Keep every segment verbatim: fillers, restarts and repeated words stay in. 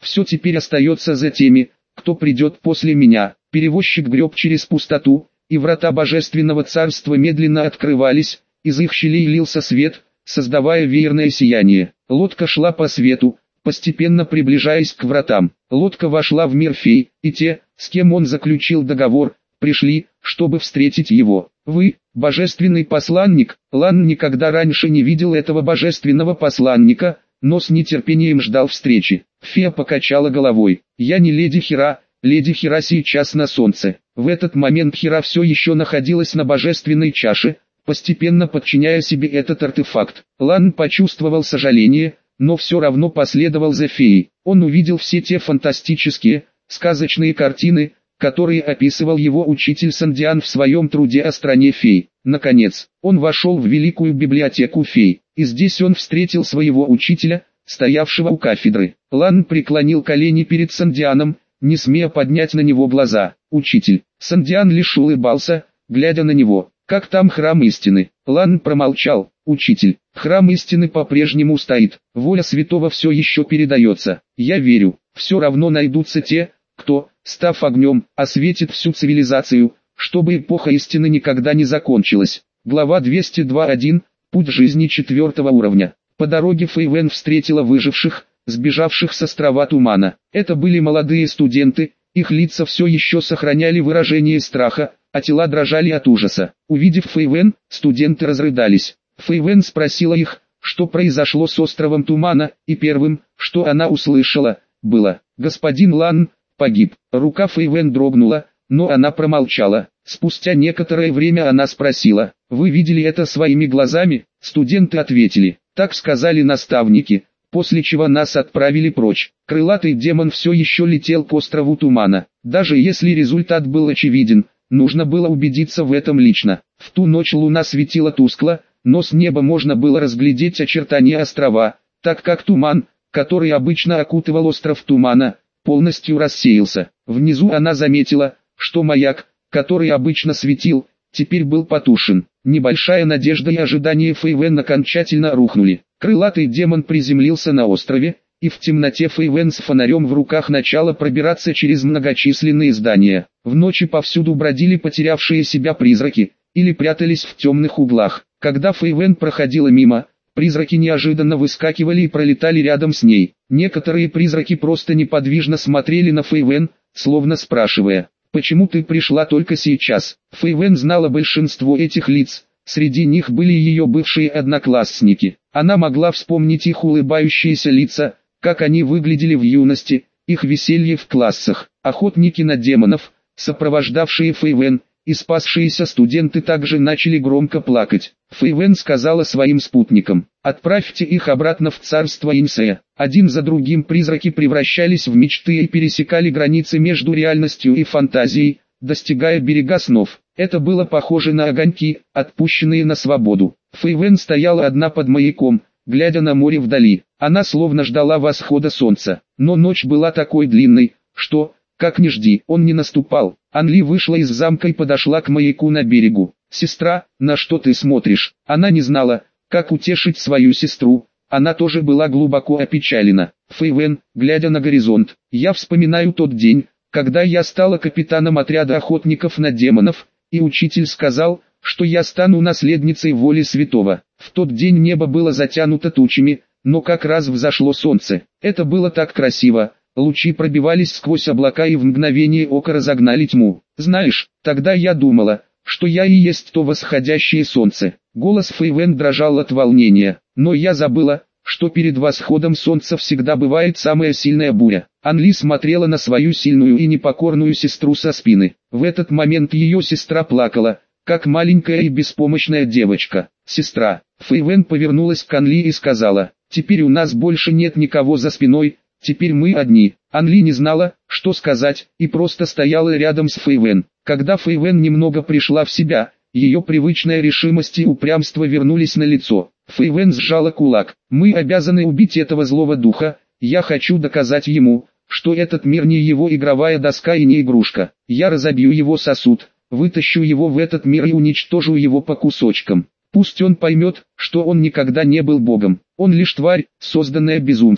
Все теперь остается за теми, кто придет после меня. Перевозчик греб через пустоту, и врата божественного царства медленно открывались, из их щелей лился свет, создавая веерное сияние. Лодка шла по свету, постепенно приближаясь к вратам. Лодка вошла в мир фей, и те, с кем он заключил договор, пришли, чтобы встретить его. Вы, божественный посланник. Лан никогда раньше не видел этого божественного посланника, но с нетерпением ждал встречи. Фея покачала головой. Я не леди Хира, леди Хира сейчас на солнце. В этот момент Хира все еще находилась на божественной чаше, постепенно подчиняя себе этот артефакт. Лан почувствовал сожаление, но все равно последовал за феей. Он увидел все те фантастические, сказочные картины, которые описывал его учитель Сандиан в своем труде о стране фей. Наконец, он вошел в великую библиотеку фей, и здесь он встретил своего учителя, стоявшего у кафедры. Лан преклонил колени перед Сандианом, не смея поднять на него глаза. Учитель. Сандиан лишь улыбался, глядя на него. Как там храм истины? Лан промолчал. Учитель. Храм истины по-прежнему стоит. Воля святого все еще передается. Я верю. Все равно найдутся те, кто, став огнем, осветит всю цивилизацию, чтобы эпоха истины никогда не закончилась. Глава двести два точка один. Путь жизни четвертого уровня. По дороге Фейвен встретила выживших, сбежавших с острова Тумана. Это были молодые студенты, их лица все еще сохраняли выражение страха, а тела дрожали от ужаса. Увидев Фейвен, студенты разрыдались. Фейвен спросила их, что произошло с островом Тумана, и первым, что она услышала, было: «Господин Лан погиб». Рука Фейвен дрогнула, но она промолчала. Спустя некоторое время она спросила: «Вы видели это своими глазами?» Студенты ответили: «Так сказали наставники», после чего нас отправили прочь. Крылатый демон все еще летел к острову Тумана. Даже если результат был очевиден, нужно было убедиться в этом лично. В ту ночь луна светила тускло, но с неба можно было разглядеть очертания острова, так как туман, который обычно окутывал остров Тумана, полностью рассеялся. Внизу она заметила, что маяк, который обычно светил, теперь был потушен. Небольшая надежда и ожидание Фейвен окончательно рухнули. Крылатый демон приземлился на острове, и в темноте Фейвен с фонарем в руках начала пробираться через многочисленные здания. В ночи повсюду бродили потерявшие себя призраки, или прятались в темных углах. Когда Фейвен проходила мимо, призраки неожиданно выскакивали и пролетали рядом с ней. Некоторые призраки просто неподвижно смотрели на Фейвен, словно спрашивая: «Почему ты пришла только сейчас?» Фейвен знала большинство этих лиц, среди них были ее бывшие одноклассники. Она могла вспомнить их улыбающиеся лица, как они выглядели в юности, их веселье в классах. Охотники на демонов, сопровождавшие Фейвен, и спасшиеся студенты также начали громко плакать. Фейвен сказала своим спутникам: «Отправьте их обратно в царство Инсея». Один за другим призраки превращались в мечты и пересекали границы между реальностью и фантазией, достигая берега снов. Это было похоже на огоньки, отпущенные на свободу. Фейвен стояла одна под маяком, глядя на море вдали. Она словно ждала восхода солнца. Но ночь была такой длинной, что, как ни жди, он не наступал. Анли вышла из замка и подошла к маяку на берегу. «Сестра, на что ты смотришь?» Она не знала, как утешить свою сестру. Она тоже была глубоко опечалена. Фейвен, глядя на горизонт: «Я вспоминаю тот день, когда я стала капитаном отряда охотников на демонов, и учитель сказал, что я стану наследницей воли святого. В тот день небо было затянуто тучами, но как раз взошло солнце. Это было так красиво. Лучи пробивались сквозь облака и в мгновение ока разогнали тьму. Знаешь, тогда я думала, что я и есть то восходящее солнце». Голос Фейвен дрожал от волнения. «Но я забыла, что перед восходом солнца всегда бывает самая сильная буря». Анли смотрела на свою сильную и непокорную сестру со спины. В этот момент ее сестра плакала, как маленькая и беспомощная девочка. «Сестра». Фейвен повернулась к Анли и сказала: «Теперь у нас больше нет никого за спиной, теперь мы одни». Анли не знала, что сказать, и просто стояла рядом с Фейвен. Когда Фейвен немного пришла в себя, ее привычная решимость и упрямство вернулись на лицо. Фейвен сжала кулак. «Мы обязаны убить этого злого духа. Я хочу доказать ему, что этот мир не его игровая доска и не игрушка. Я разобью его сосуд, вытащу его в этот мир и уничтожу его по кусочкам. Пусть он поймет, что он никогда не был богом. Он лишь тварь, созданная безумцем».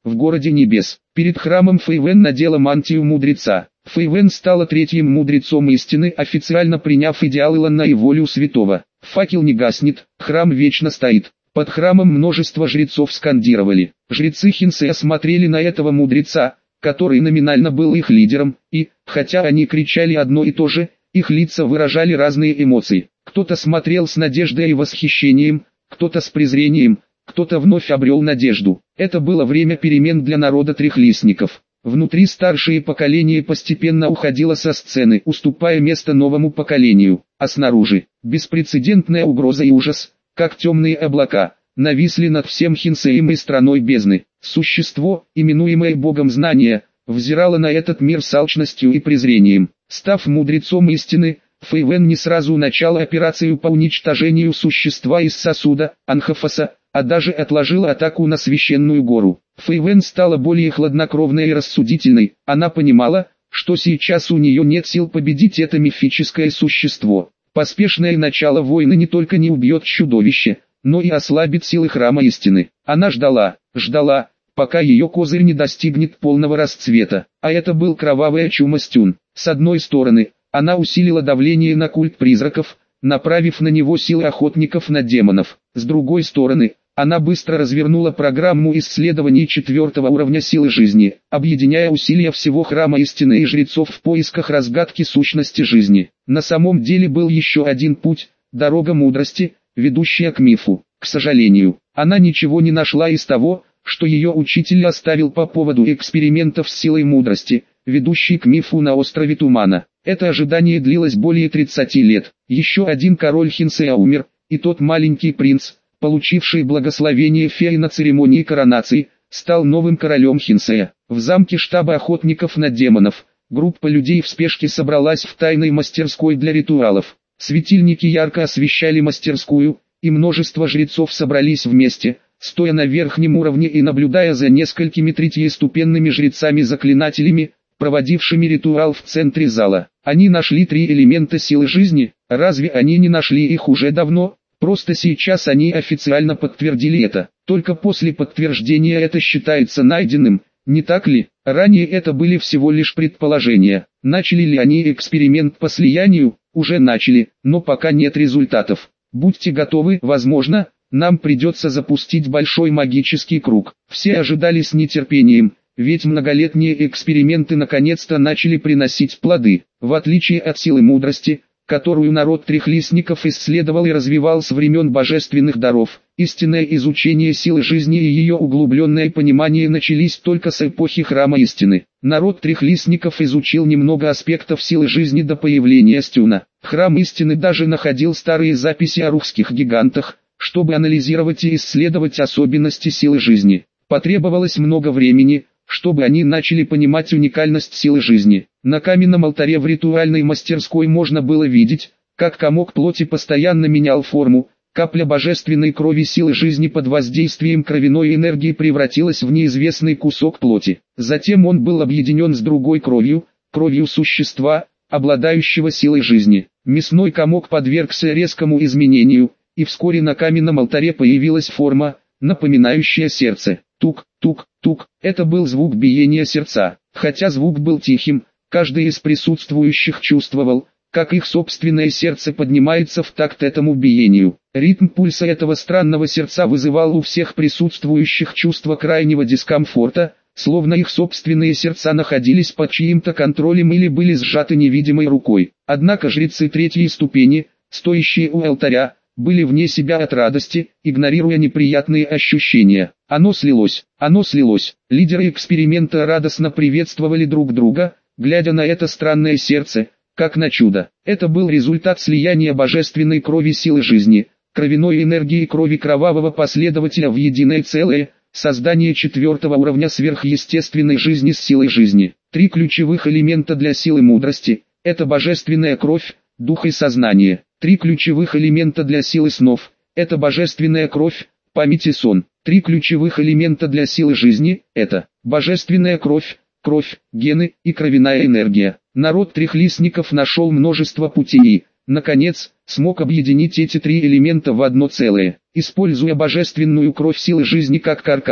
в городе небес. Перед храмом Фэйвэн надела мантию мудреца. Фэйвэн стала третьим мудрецом истины, официально приняв идеал Илана и волю святого. Факел не гаснет, храм вечно стоит. Под храмом множество жрецов скандировали. Жрецы Хинсея смотрели на этого мудреца, который номинально был их лидером, и, хотя они кричали одно и то же, их лица выражали разные эмоции. Кто-то смотрел с надеждой и восхищением, кто-то с презрением, кто-то вновь обрел надежду. Это было время перемен для народа трехлистников. Внутри старшее поколение постепенно уходило со сцены, уступая место новому поколению, а снаружи, беспрецедентная угроза и ужас, как темные облака, нависли над всем Хинсеем и страной бездны. Существо, именуемое Богом знания, взирало на этот мир с алчностью и презрением. Став мудрецом истины, Фэйвэн не сразу начал операцию по уничтожению существа из сосуда, Анхафаса, а даже отложила атаку на священную гору. Фэйвэн стала более хладнокровной и рассудительной, она понимала, что сейчас у нее нет сил победить это мифическое существо. Поспешное начало войны не только не убьет чудовище, но и ослабит силы храма истины. Она ждала, ждала, пока ее козырь не достигнет полного расцвета. А это был кровавый Чумастюн. С одной стороны, она усилила давление на культ призраков, направив на него силы охотников на демонов. С другой стороны, она быстро развернула программу исследований четвертого уровня силы жизни, объединяя усилия всего храма истины и жрецов в поисках разгадки сущности жизни. На самом деле был еще один путь, дорога мудрости, ведущая к мифу. К сожалению, она ничего не нашла из того, что ее учитель оставил по поводу экспериментов с силой мудрости, ведущей к мифу на острове Тумана. Это ожидание длилось более тридцати лет. Еще один король Хинсея умер, и тот маленький принц, получивший благословение феи на церемонии коронации, стал новым королем Хинсея. В замке штаба охотников на демонов, группа людей в спешке собралась в тайной мастерской для ритуалов. Светильники ярко освещали мастерскую, и множество жрецов собрались вместе, стоя на верхнем уровне и наблюдая за несколькими третьеступенными жрецами-заклинателями, проводившими ритуал в центре зала. Они нашли три элемента силы жизни. Разве они не нашли их уже давно? Просто сейчас они официально подтвердили это. Только после подтверждения это считается найденным, не так ли? Ранее это были всего лишь предположения. Начали ли они эксперимент по слиянию? Уже начали, но пока нет результатов. Будьте готовы, возможно, нам придется запустить большой магический круг. Все ожидали с нетерпением, ведь многолетние эксперименты наконец-то начали приносить плоды. В отличие от силы мудрости, которую народ трехлистников исследовал и развивал с времен божественных даров, истинное изучение силы жизни и ее углубленное понимание начались только с эпохи храма истины. Народ трехлистников изучил немного аспектов силы жизни до появления Стюна. Храм истины даже находил старые записи о рухских гигантах, чтобы анализировать и исследовать особенности силы жизни. Потребовалось много времени, чтобы они начали понимать уникальность силы жизни. На каменном алтаре в ритуальной мастерской можно было видеть, как комок плоти постоянно менял форму, капля божественной крови силы жизни под воздействием кровяной энергии превратилась в неизвестный кусок плоти. Затем он был объединен с другой кровью, кровью существа, обладающего силой жизни. Мясной комок подвергся резкому изменению, и вскоре на каменном алтаре появилась форма, напоминающая сердце. Тук, тук, тук, это был звук биения сердца. Хотя звук был тихим, каждый из присутствующих чувствовал, как их собственное сердце поднимается в такт этому биению. Ритм пульса этого странного сердца вызывал у всех присутствующих чувство крайнего дискомфорта, словно их собственные сердца находились под чьим-то контролем или были сжаты невидимой рукой. Однако жрецы третьей ступени, стоящие у алтаря, были вне себя от радости, игнорируя неприятные ощущения. Оно слилось, оно слилось. Лидеры эксперимента радостно приветствовали друг друга, глядя на это странное сердце, как на чудо. Это был результат слияния божественной крови силы жизни, кровяной энергии крови кровавого последователя в единое целое, создание четвертого уровня сверхъестественной жизни с силой жизни. Три ключевых элемента для силы мудрости – это божественная кровь, дух и сознание. Три ключевых элемента для силы снов – это божественная кровь, память и сон. Три ключевых элемента для силы жизни – это божественная кровь, кровь, гены и кровяная энергия. Народ трехлистников нашел множество путей и, наконец, смог объединить эти три элемента в одно целое. Используя божественную кровь силы жизни как каркас,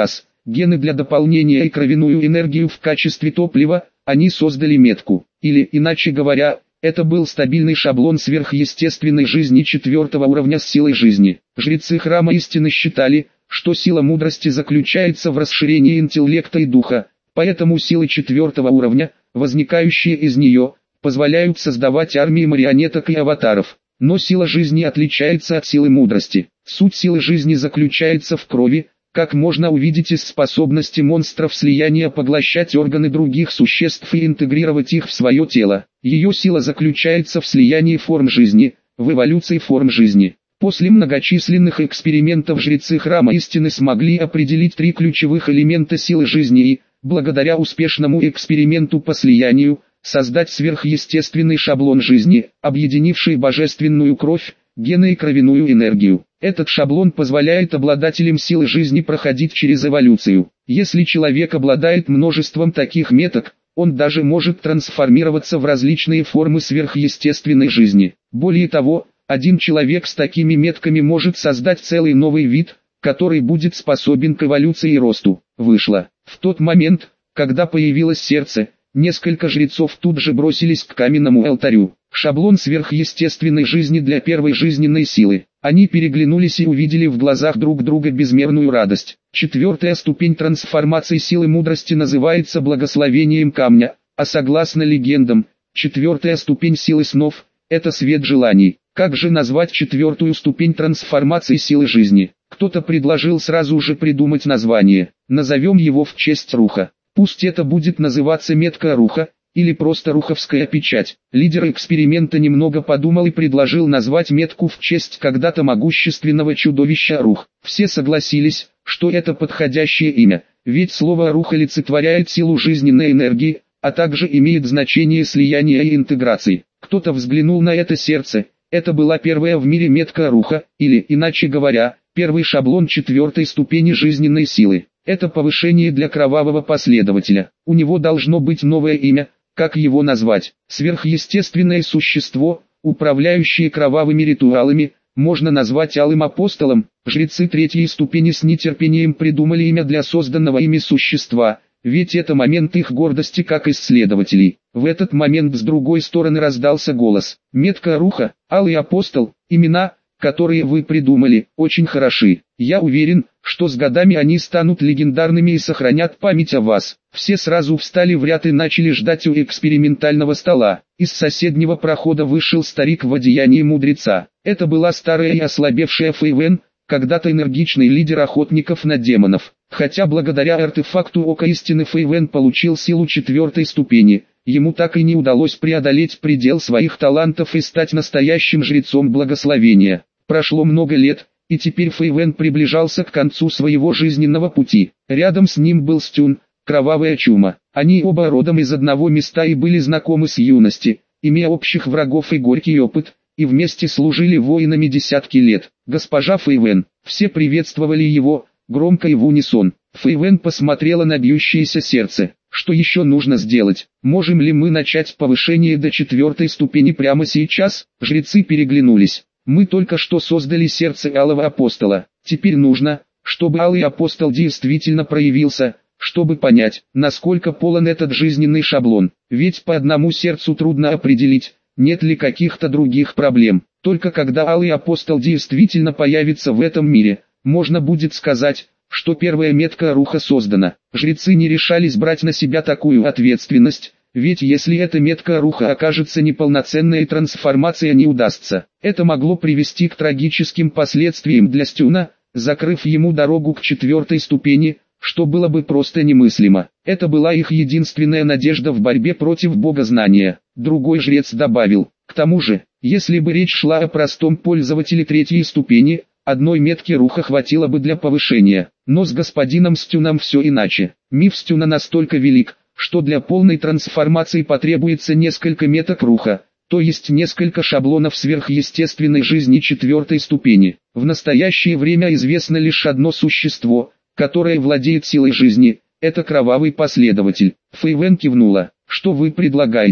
гены для дополнения и кровяную энергию в качестве топлива, они создали метку. Или, иначе говоря, это был стабильный шаблон сверхъестественной жизни четвертого уровня с силой жизни. Жрецы храма истины считали, что сила мудрости заключается в расширении интеллекта и духа, поэтому силы четвертого уровня, возникающие из нее, позволяют создавать армии марионеток и аватаров. Но сила жизни отличается от силы мудрости. Суть силы жизни заключается в крови, как можно увидеть из способности монстров слияния поглощать органы других существ и интегрировать их в свое тело. Ее сила заключается в слиянии форм жизни, в эволюции форм жизни. После многочисленных экспериментов жрецы храма истины смогли определить три ключевых элемента силы жизни и, благодаря успешному эксперименту по слиянию, создать сверхъестественный шаблон жизни, объединивший божественную кровь, гены и кровяную энергию. Этот шаблон позволяет обладателям силы жизни проходить через эволюцию. Если человек обладает множеством таких меток, он даже может трансформироваться в различные формы сверхъестественной жизни. Более того, один человек с такими метками может создать целый новый вид, который будет способен к эволюции и росту. Вышло. В тот момент, когда появилось сердце, несколько жрецов тут же бросились к каменному алтарю. Шаблон сверхъестественной жизни для первой жизненной силы. Они переглянулись и увидели в глазах друг друга безмерную радость. Четвертая ступень трансформации силы мудрости называется благословением камня, а согласно легендам, четвертая ступень силы снов – это свет желаний. Как же назвать четвертую ступень трансформации силы жизни? Кто-то предложил сразу же придумать название. Назовем его в честь Руха. Пусть это будет называться метка Руха, или просто руховская печать. Лидер эксперимента немного подумал и предложил назвать метку в честь когда-то могущественного чудовища Рух. Все согласились, что это подходящее имя, ведь слово Рух олицетворяет силу жизненной энергии, а также имеет значение слияния и интеграции. Кто-то взглянул на это сердце, это была первая в мире метка Руха, или, иначе говоря, первый шаблон четвертой ступени жизненной силы. Это повышение для кровавого последователя. У него должно быть новое имя. Как его назвать? Сверхъестественное существо, управляющее кровавыми ритуалами, можно назвать Алым Апостолом. Жрецы третьей ступени с нетерпением придумали имя для созданного ими существа, ведь это момент их гордости как исследователей. В этот момент с другой стороны раздался голос. Метка Руха, Алый Апостол, имена, которые вы придумали, очень хороши. Я уверен, что с годами они станут легендарными и сохранят память о вас. Все сразу встали в ряд и начали ждать у экспериментального стола. Из соседнего прохода вышел старик в одеянии мудреца. Это была старая и ослабевшая Фейвен, когда-то энергичный лидер охотников на демонов. Хотя благодаря артефакту Ока Истины Фейвен получил силу четвертой ступени, ему так и не удалось преодолеть предел своих талантов и стать настоящим жрецом благословения. Прошло много лет, и теперь Фейвен приближался к концу своего жизненного пути. Рядом с ним был Стюн, кровавая чума. Они оба родом из одного места и были знакомы с юности, имея общих врагов и горький опыт, и вместе служили воинами десятки лет. Госпожа Фейвен, все приветствовали его, громко и в унисон. Фейвен посмотрела на бьющееся сердце. Что еще нужно сделать? Можем ли мы начать повышение до четвертой ступени прямо сейчас? Жрецы переглянулись. Мы только что создали сердце Алого Апостола. Теперь нужно, чтобы Алый Апостол действительно проявился, чтобы понять, насколько полон этот жизненный шаблон. Ведь по одному сердцу трудно определить, нет ли каких-то других проблем. Только когда Алый Апостол действительно появится в этом мире, можно будет сказать, что первая метка Руха создана. Жрецы не решались брать на себя такую ответственность, ведь если эта метка Руха окажется неполноценной и трансформация не удастся, это могло привести к трагическим последствиям для Стюна, закрыв ему дорогу к четвертой ступени, что было бы просто немыслимо. Это была их единственная надежда в борьбе против богознания. Другой жрец добавил, к тому же, если бы речь шла о простом пользователе третьей ступени, одной метки Руха хватило бы для повышения. Но с господином Стюном все иначе. Миф Стюна настолько велик, что для полной трансформации потребуется несколько меток Руха, то есть несколько шаблонов сверхъестественной жизни четвертой ступени. В настоящее время известно лишь одно существо, которое владеет силой жизни, это кровавый последователь. Фейвен кивнула. Что вы предлагаете?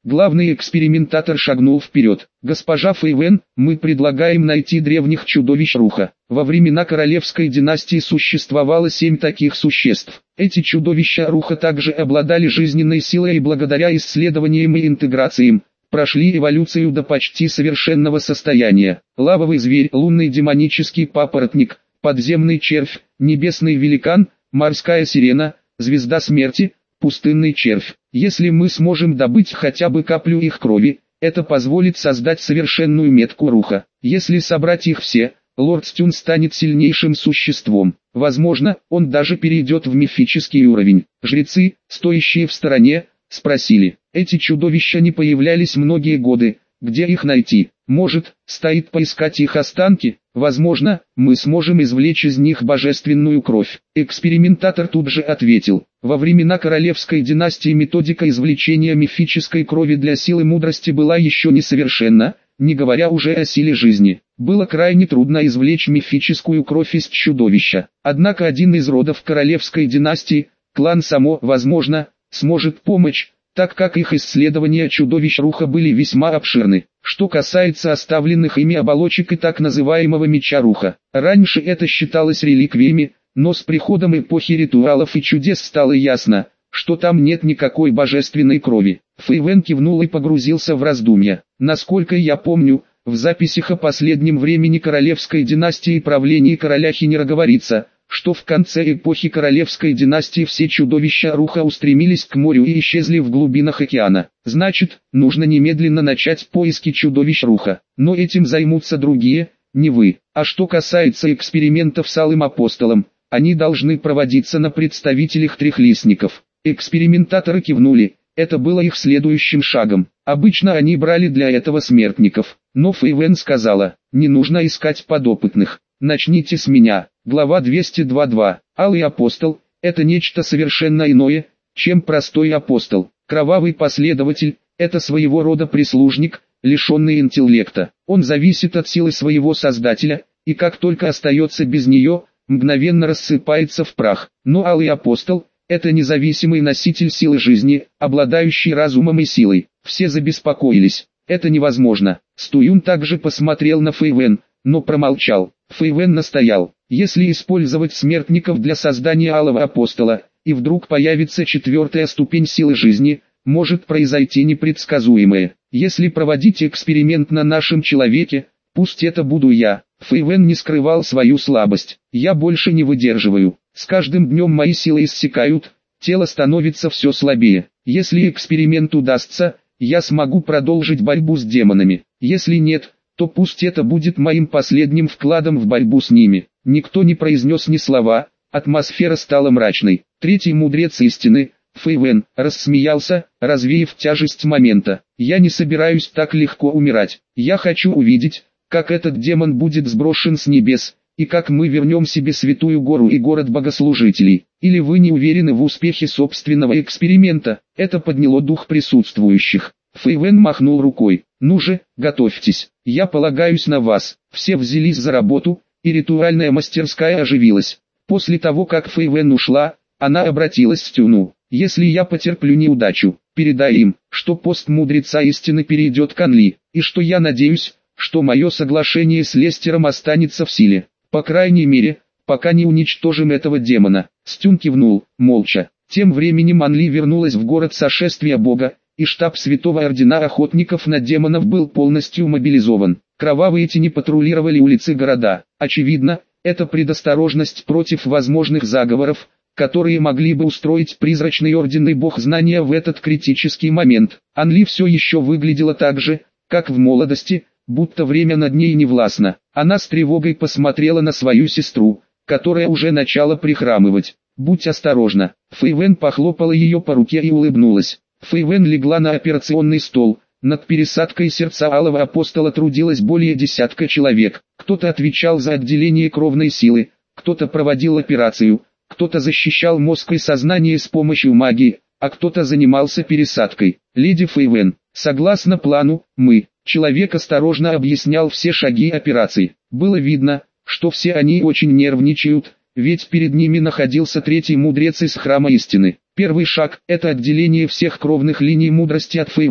Главный экспериментатор шагнул вперед. «Госпожа Фейвен, мы предлагаем найти древних чудовищ Руха. Во времена королевской династии существовало семь таких существ. Эти чудовища Руха также обладали жизненной силой и благодаря исследованиям и интеграциям, прошли эволюцию до почти совершенного состояния. Лавовый зверь, лунный демонический папоротник, подземный червь, небесный великан, морская сирена, звезда смерти, пустынный червь. Если мы сможем добыть хотя бы каплю их крови, это позволит создать совершенную метку Руха. Если собрать их все, лорд Стюн станет сильнейшим существом. Возможно, он даже перейдет в мифический уровень». Жрецы, стоящие в стороне, спросили: «Эти чудовища не появлялись многие годы, где их найти? Может, стоит поискать их останки? Возможно, мы сможем извлечь из них божественную кровь». Экспериментатор тут же ответил: «Во времена королевской династии методика извлечения мифической крови для силы мудрости была еще несовершенна, не говоря уже о силе жизни. Было крайне трудно извлечь мифическую кровь из чудовища. Однако один из родов королевской династии, клан Само, возможно, сможет помочь, так как их исследования чудовищ Руха были весьма обширны. Что касается оставленных ими оболочек и так называемого меча Руха, раньше это считалось реликвиями, но с приходом эпохи ритуалов и чудес стало ясно, что там нет никакой божественной крови». Фейвен кивнул и погрузился в раздумья. «Насколько я помню, в записях о последнем времени королевской династии и правлении короля Хинера говорится, что в конце эпохи королевской династии все чудовища Руха устремились к морю и исчезли в глубинах океана. Значит, нужно немедленно начать поиски чудовищ Руха. Но этим займутся другие, не вы. А что касается экспериментов с Алым Апостолом, они должны проводиться на представителях трехлистников». Экспериментаторы кивнули. Это было их следующим шагом. Обычно они брали для этого смертников. Но Фейвен сказала: «Не нужно искать подопытных. Начните с меня». Глава двести двадцать два. Алый Апостол – это нечто совершенно иное, чем простой апостол. Кровавый последователь – это своего рода прислужник, лишенный интеллекта. Он зависит от силы своего Создателя, и как только остается без нее, мгновенно рассыпается в прах. Но Алый Апостол – это независимый носитель силы жизни, обладающий разумом и силой. Все забеспокоились. Это невозможно. Стуюн также посмотрел на Фейвен, но промолчал. Фейвен настоял: «Если использовать смертников для создания Алого Апостола, и вдруг появится четвертая ступень силы жизни, может произойти непредсказуемое. Если проводить эксперимент на нашем человеке, пусть это буду я». Фейвен не скрывал свою слабость. «Я больше не выдерживаю. С каждым днем мои силы иссякают, тело становится все слабее. Если эксперимент удастся, я смогу продолжить борьбу с демонами. Если нет, то пусть это будет моим последним вкладом в борьбу с ними». Никто не произнес ни слова, атмосфера стала мрачной. Третий мудрец истины, Фейвен, рассмеялся, развеяв тяжесть момента. «Я не собираюсь так легко умирать. Я хочу увидеть, как этот демон будет сброшен с небес, и как мы вернем себе Святую Гору и город богослужителей. Или вы не уверены в успехе собственного эксперимента?» Это подняло дух присутствующих. Фейвен махнул рукой. «Ну же, готовьтесь, я полагаюсь на вас». Все взялись за работу, и ритуальная мастерская оживилась. После того, как Фейвен ушла, она обратилась к Стюну: «Если я потерплю неудачу, передай им, что пост мудреца истины перейдет к Анли, и что я надеюсь, что мое соглашение с Лестером останется в силе. По крайней мере, пока не уничтожим этого демона». Стюн кивнул, молча. Тем временем Анли вернулась в город сошествия Бога, и штаб Святого Ордена Охотников на демонов был полностью мобилизован. Кровавые тени патрулировали улицы города. Очевидно, это предосторожность против возможных заговоров, которые могли бы устроить призрачный орден и бог знания в этот критический момент. Анли все еще выглядела так же, как в молодости, будто время над ней не властно. Она с тревогой посмотрела на свою сестру, которая уже начала прихрамывать. «Будь осторожна». Фейвен похлопала ее по руке и улыбнулась. Фейвен легла на операционный стол. Над пересадкой сердца Алого Апостола трудилось более десятка человек. Кто-то отвечал за отделение кровной силы, кто-то проводил операцию, кто-то защищал мозг и сознание с помощью магии, а кто-то занимался пересадкой. «Леди Фейвен, согласно плану, мы...» Человек осторожно объяснял все шаги операции. Было видно, что все они очень нервничают, ведь перед ними находился третий мудрец из Храма Истины. Первый шаг – это отделение всех кровных линий мудрости от Фейвен,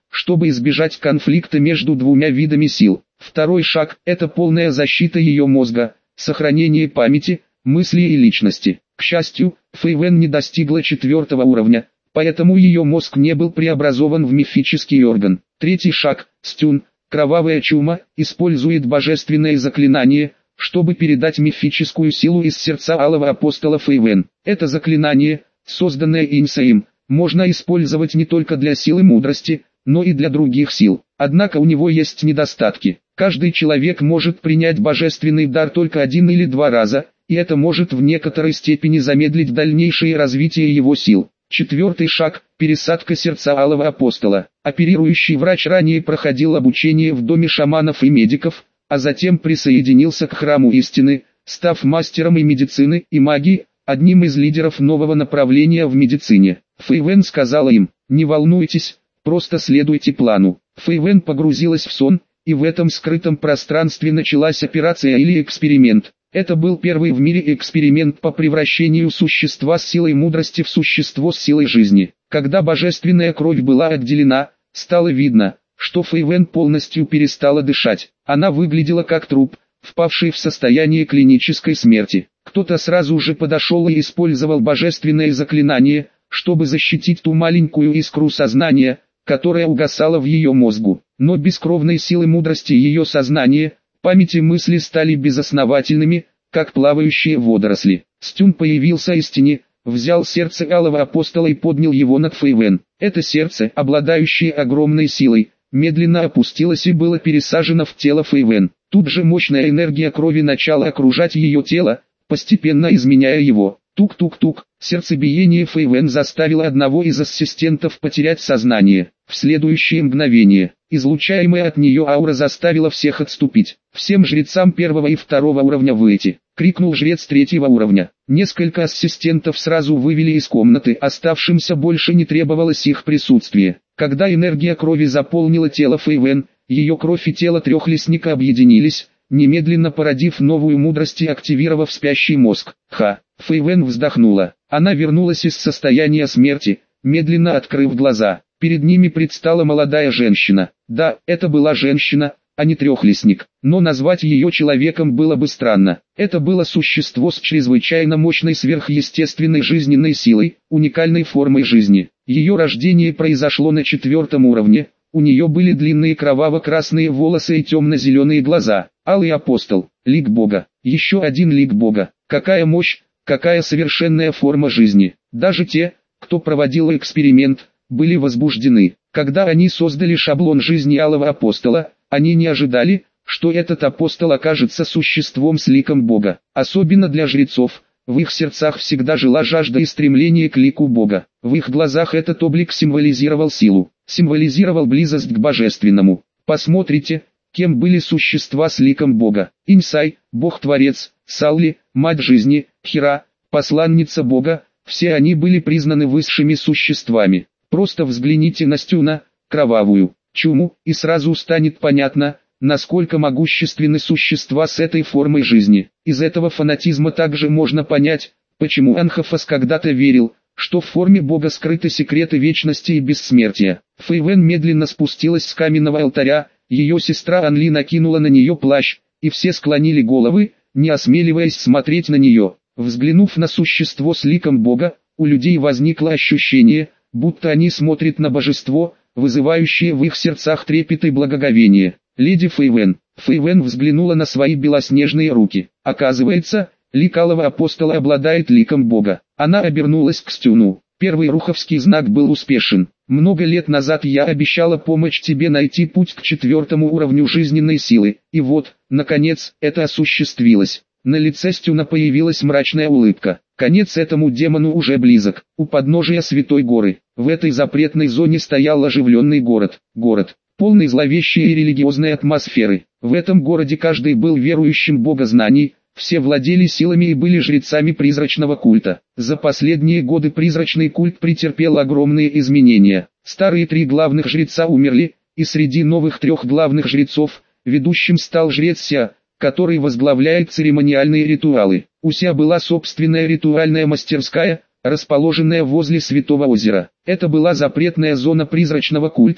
чтобы избежать конфликта между двумя видами сил. Второй шаг – это полная защита ее мозга, сохранение памяти, мысли и личности. К счастью, Фэй Вэн не достигла четвертого уровня, поэтому ее мозг не был преобразован в мифический орган. Третий шаг – Стюн, кровавая чума, использует божественное заклинание, чтобы передать мифическую силу из сердца Алого Апостола Фэй Вэн. Это заклинание, созданное Инсаем, можно использовать не только для силы мудрости, но и для других сил. Однако у него есть недостатки. Каждый человек может принять божественный дар только один или два раза, и это может в некоторой степени замедлить дальнейшее развитие его сил. Четвертый шаг – пересадка сердца Алого Апостола. Оперирующий врач ранее проходил обучение в доме шаманов и медиков, а затем присоединился к храму истины, став мастером и медицины, и магии, одним из лидеров нового направления в медицине. Фэй Вэн сказала им: «Не волнуйтесь, просто следуйте плану». Фэй Вэн погрузилась в сон, и в этом скрытом пространстве началась операция или эксперимент. Это был первый в мире эксперимент по превращению существа с силой мудрости в существо с силой жизни. Когда божественная кровь была отделена, стало видно, что Фэй Вэн полностью перестала дышать. Она выглядела как труп, впавший в состояние клинической смерти. Кто-то сразу же подошел и использовал божественное заклинание, чтобы защитить ту маленькую искру сознания, которая угасала в ее мозгу. Но без кровной силы мудрости ее сознания, память и мысли стали безосновательными, как плавающие водоросли. Стюн появился из тени, взял сердце Алого Апостола и поднял его над Фэй Вэн. Это сердце, обладающее огромной силой, медленно опустилось и было пересажено в тело Фэй Вэн. Тут же мощная энергия крови начала окружать ее тело, постепенно изменяя его. Тук-тук-тук, сердцебиение Фэй Вэн заставило одного из ассистентов потерять сознание. В следующее мгновение, излучаемая от нее аура заставила всех отступить. «Всем жрецам первого и второго уровня выйти!» — крикнул жрец третьего уровня. Несколько ассистентов сразу вывели из комнаты, оставшимся больше не требовалось их присутствие. Когда энергия крови заполнила тело Фэй Вэн, ее кровь и тело трехлистника объединились, немедленно породив новую мудрость и активировав спящий мозг. Ха! Фэй Вэн вздохнула. Она вернулась из состояния смерти, медленно открыв глаза. Перед ними предстала молодая женщина. Да, это была женщина, а не трехлистник. Но назвать ее человеком было бы странно. Это было существо с чрезвычайно мощной сверхъестественной жизненной силой, уникальной формой жизни. Ее рождение произошло на четвертом уровне. У нее были длинные кроваво-красные волосы и темно-зеленые глаза. Алый Апостол, лик Бога, еще один лик Бога. Какая мощь, какая совершенная форма жизни. Даже те, кто проводил эксперимент, были возбуждены. Когда они создали шаблон жизни Алого Апостола, они не ожидали, что этот апостол окажется существом с ликом Бога. Особенно для жрецов, в их сердцах всегда жила жажда и стремление к лику Бога. В их глазах этот облик символизировал силу, символизировал близость к божественному. Посмотрите, кем были существа с ликом Бога. Инсай, Бог-творец, Салли, мать жизни, Хира, посланница Бога, все они были признаны высшими существами. Просто взгляните на Стюна, кровавую чуму, и сразу станет понятно, насколько могущественны существа с этой формой жизни. Из этого фанатизма также можно понять, почему Анхафас когда-то верил, что в форме Бога скрыты секреты вечности и бессмертия. Фэй Вэн медленно спустилась с каменного алтаря, ее сестра Анли накинула на нее плащ, и все склонили головы, не осмеливаясь смотреть на нее. Взглянув на существо с ликом Бога, у людей возникло ощущение, будто они смотрят на божество, вызывающее в их сердцах трепет и благоговение. «Леди Фэй Вэн». Фэй Вэн взглянула на свои белоснежные руки. Оказывается, лик Алого Апостола обладает ликом Бога. Она обернулась к Стюну. Первый руховский знак был успешен. «Много лет назад я обещала помочь тебе найти путь к четвертому уровню жизненной силы, и вот, наконец, это осуществилось». На лице Стюна появилась мрачная улыбка. Конец этому демону уже близок. У подножия Святой Горы, в этой запретной зоне стоял оживленный город. Город, полный зловещей и религиозной атмосферы. В этом городе каждый был верующим богознаний, все владели силами и были жрецами призрачного культа. За последние годы призрачный культ претерпел огромные изменения. Старые три главных жреца умерли, и среди новых трех главных жрецов, ведущим стал жрец Ся, который возглавляет церемониальные ритуалы. У Ся была собственная ритуальная мастерская, расположенная возле Святого озера. Это была запретная зона призрачного культа,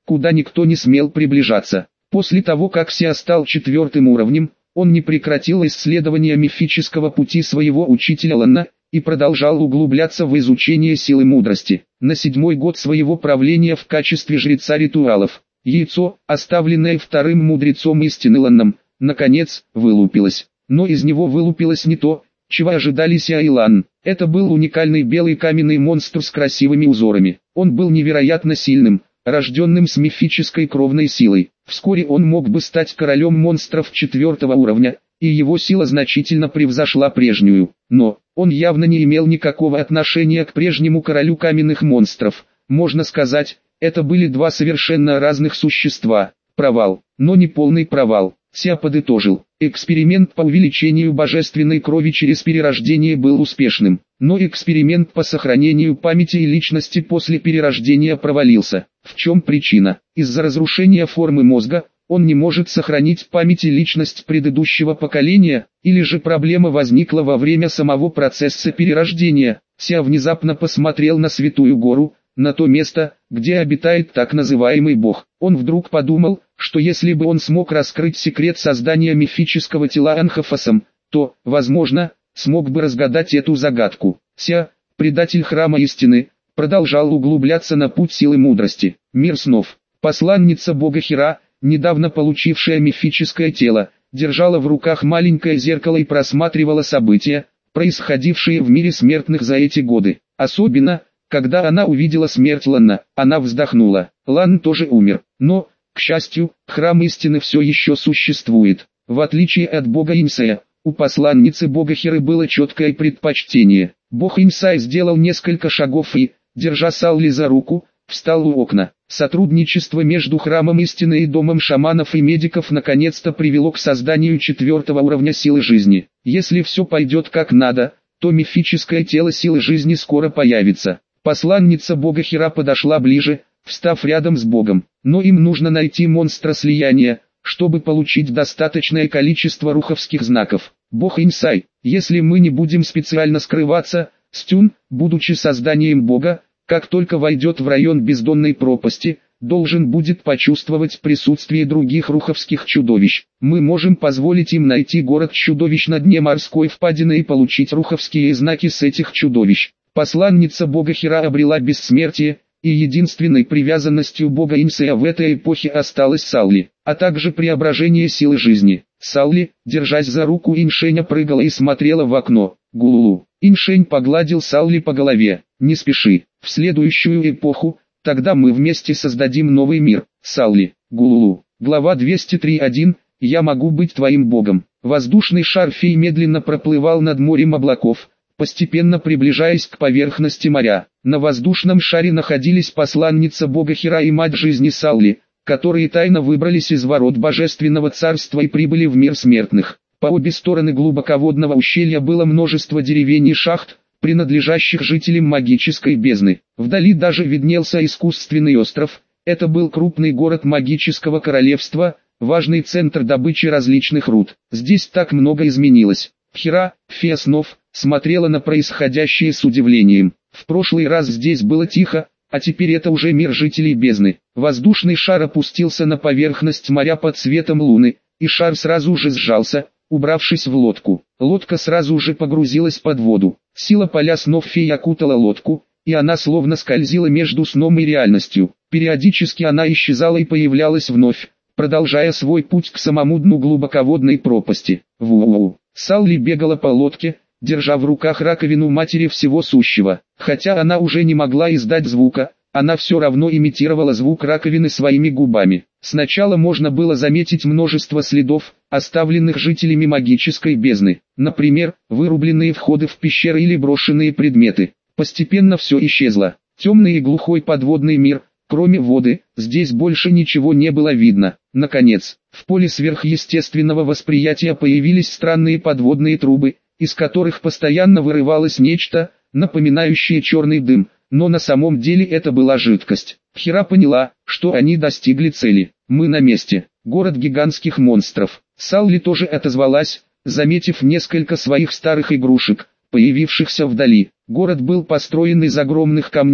куда никто не смел приближаться. После того, как Сиа стал четвертым уровнем, он не прекратил исследования мифического пути своего учителя Ланна и продолжал углубляться в изучение силы мудрости. На седьмой год своего правления в качестве жреца ритуалов, яйцо, оставленное вторым мудрецом истины Ланном, наконец, вылупилось. Но из него вылупилось не то, чего ожидали Сиа и Лан. Это был уникальный белый каменный монстр с красивыми узорами. Он был невероятно сильным, рожденным с мифической кровной силой. Вскоре он мог бы стать королем монстров четвертого уровня, и его сила значительно превзошла прежнюю. Но, он явно не имел никакого отношения к прежнему королю каменных монстров. Можно сказать, это были два совершенно разных существа. Провал, но не полный провал. Сиа подытожил. Эксперимент по увеличению божественной крови через перерождение был успешным, но эксперимент по сохранению памяти и личности после перерождения провалился. В чем причина? Из-за разрушения формы мозга, он не может сохранить память и личность предыдущего поколения, или же проблема возникла во время самого процесса перерождения. Сиа внезапно посмотрел на Святую Гору, на то место, где обитает так называемый Бог. Он вдруг подумал, что если бы он смог раскрыть секрет создания мифического тела Анхафосом, то, возможно, смог бы разгадать эту загадку. Сиа, предатель храма истины, продолжал углубляться на путь силы мудрости. Мир снов. Посланница бога Хира, недавно получившая мифическое тело, держала в руках маленькое зеркало и просматривала события, происходившие в мире смертных за эти годы. Особенно, когда она увидела смерть Ланна, она вздохнула. Лан тоже умер, но, к счастью, храм истины все еще существует. В отличие от бога Инсая, у посланницы бога Хиры было четкое предпочтение. Бог Инсай сделал несколько шагов и, держа Салли за руку, встал у окна. Сотрудничество между храмом истины и домом шаманов и медиков наконец-то привело к созданию четвертого уровня силы жизни. Если все пойдет как надо, то мифическое тело силы жизни скоро появится. Посланница бога Хира подошла ближе, встав рядом с богом. Но им нужно найти монстра слияния, чтобы получить достаточное количество руховских знаков. Бог Инсай, если мы не будем специально скрываться, Стюн, будучи созданием бога, как только войдет в район бездонной пропасти, должен будет почувствовать присутствие других руховских чудовищ. Мы можем позволить им найти город чудовищ на дне морской впадины и получить руховские знаки с этих чудовищ. Посланница бога Хира обрела бессмертие, и единственной привязанностью бога Инсая в этой эпохе осталась Салли, а также преображение силы жизни. Салли, держась за руку Иншеня, прыгала и смотрела в окно. Гулулу. Иншень погладил Салли по голове. Не спеши, в следующую эпоху, тогда мы вместе создадим новый мир. Салли. Гулулу. Глава двести три точка один. Я могу быть твоим богом. Воздушный шар фей медленно проплывал над морем облаков, постепенно приближаясь к поверхности моря. На воздушном шаре находились посланница бога Хира и мать жизни Салли, которые тайно выбрались из ворот божественного царства и прибыли в мир смертных. По обе стороны глубоководного ущелья было множество деревень и шахт, принадлежащих жителям магической бездны. Вдали даже виднелся искусственный остров. Это был крупный город магического королевства, важный центр добычи различных руд. Здесь так много изменилось. Хира, фея снов, смотрела на происходящее с удивлением. В прошлый раз здесь было тихо, а теперь это уже мир жителей бездны. Воздушный шар опустился на поверхность моря под светом луны, и шар сразу же сжался, убравшись в лодку. Лодка сразу же погрузилась под воду. Сила поля снов феи окутала лодку, и она словно скользила между сном и реальностью. Периодически она исчезала и появлялась вновь, продолжая свой путь к самому дну глубоководной пропасти. Ву-у-у. Салли бегала по лодке, держа в руках раковину матери всего сущего. Хотя она уже не могла издать звука, она все равно имитировала звук раковины своими губами. Сначала можно было заметить множество следов, оставленных жителями магической бездны. Например, вырубленные входы в пещеры или брошенные предметы. Постепенно все исчезло. Темный и глухой подводный мир, кроме воды, здесь больше ничего не было видно. Наконец, в поле сверхъестественного восприятия появились странные подводные трубы, из которых постоянно вырывалось нечто, напоминающее черный дым, но на самом деле это была жидкость. Хира поняла, что они достигли цели. Мы на месте. Город гигантских монстров. Салли тоже отозвалась, заметив несколько своих старых игрушек, появившихся вдали. Город был построен из огромных камней,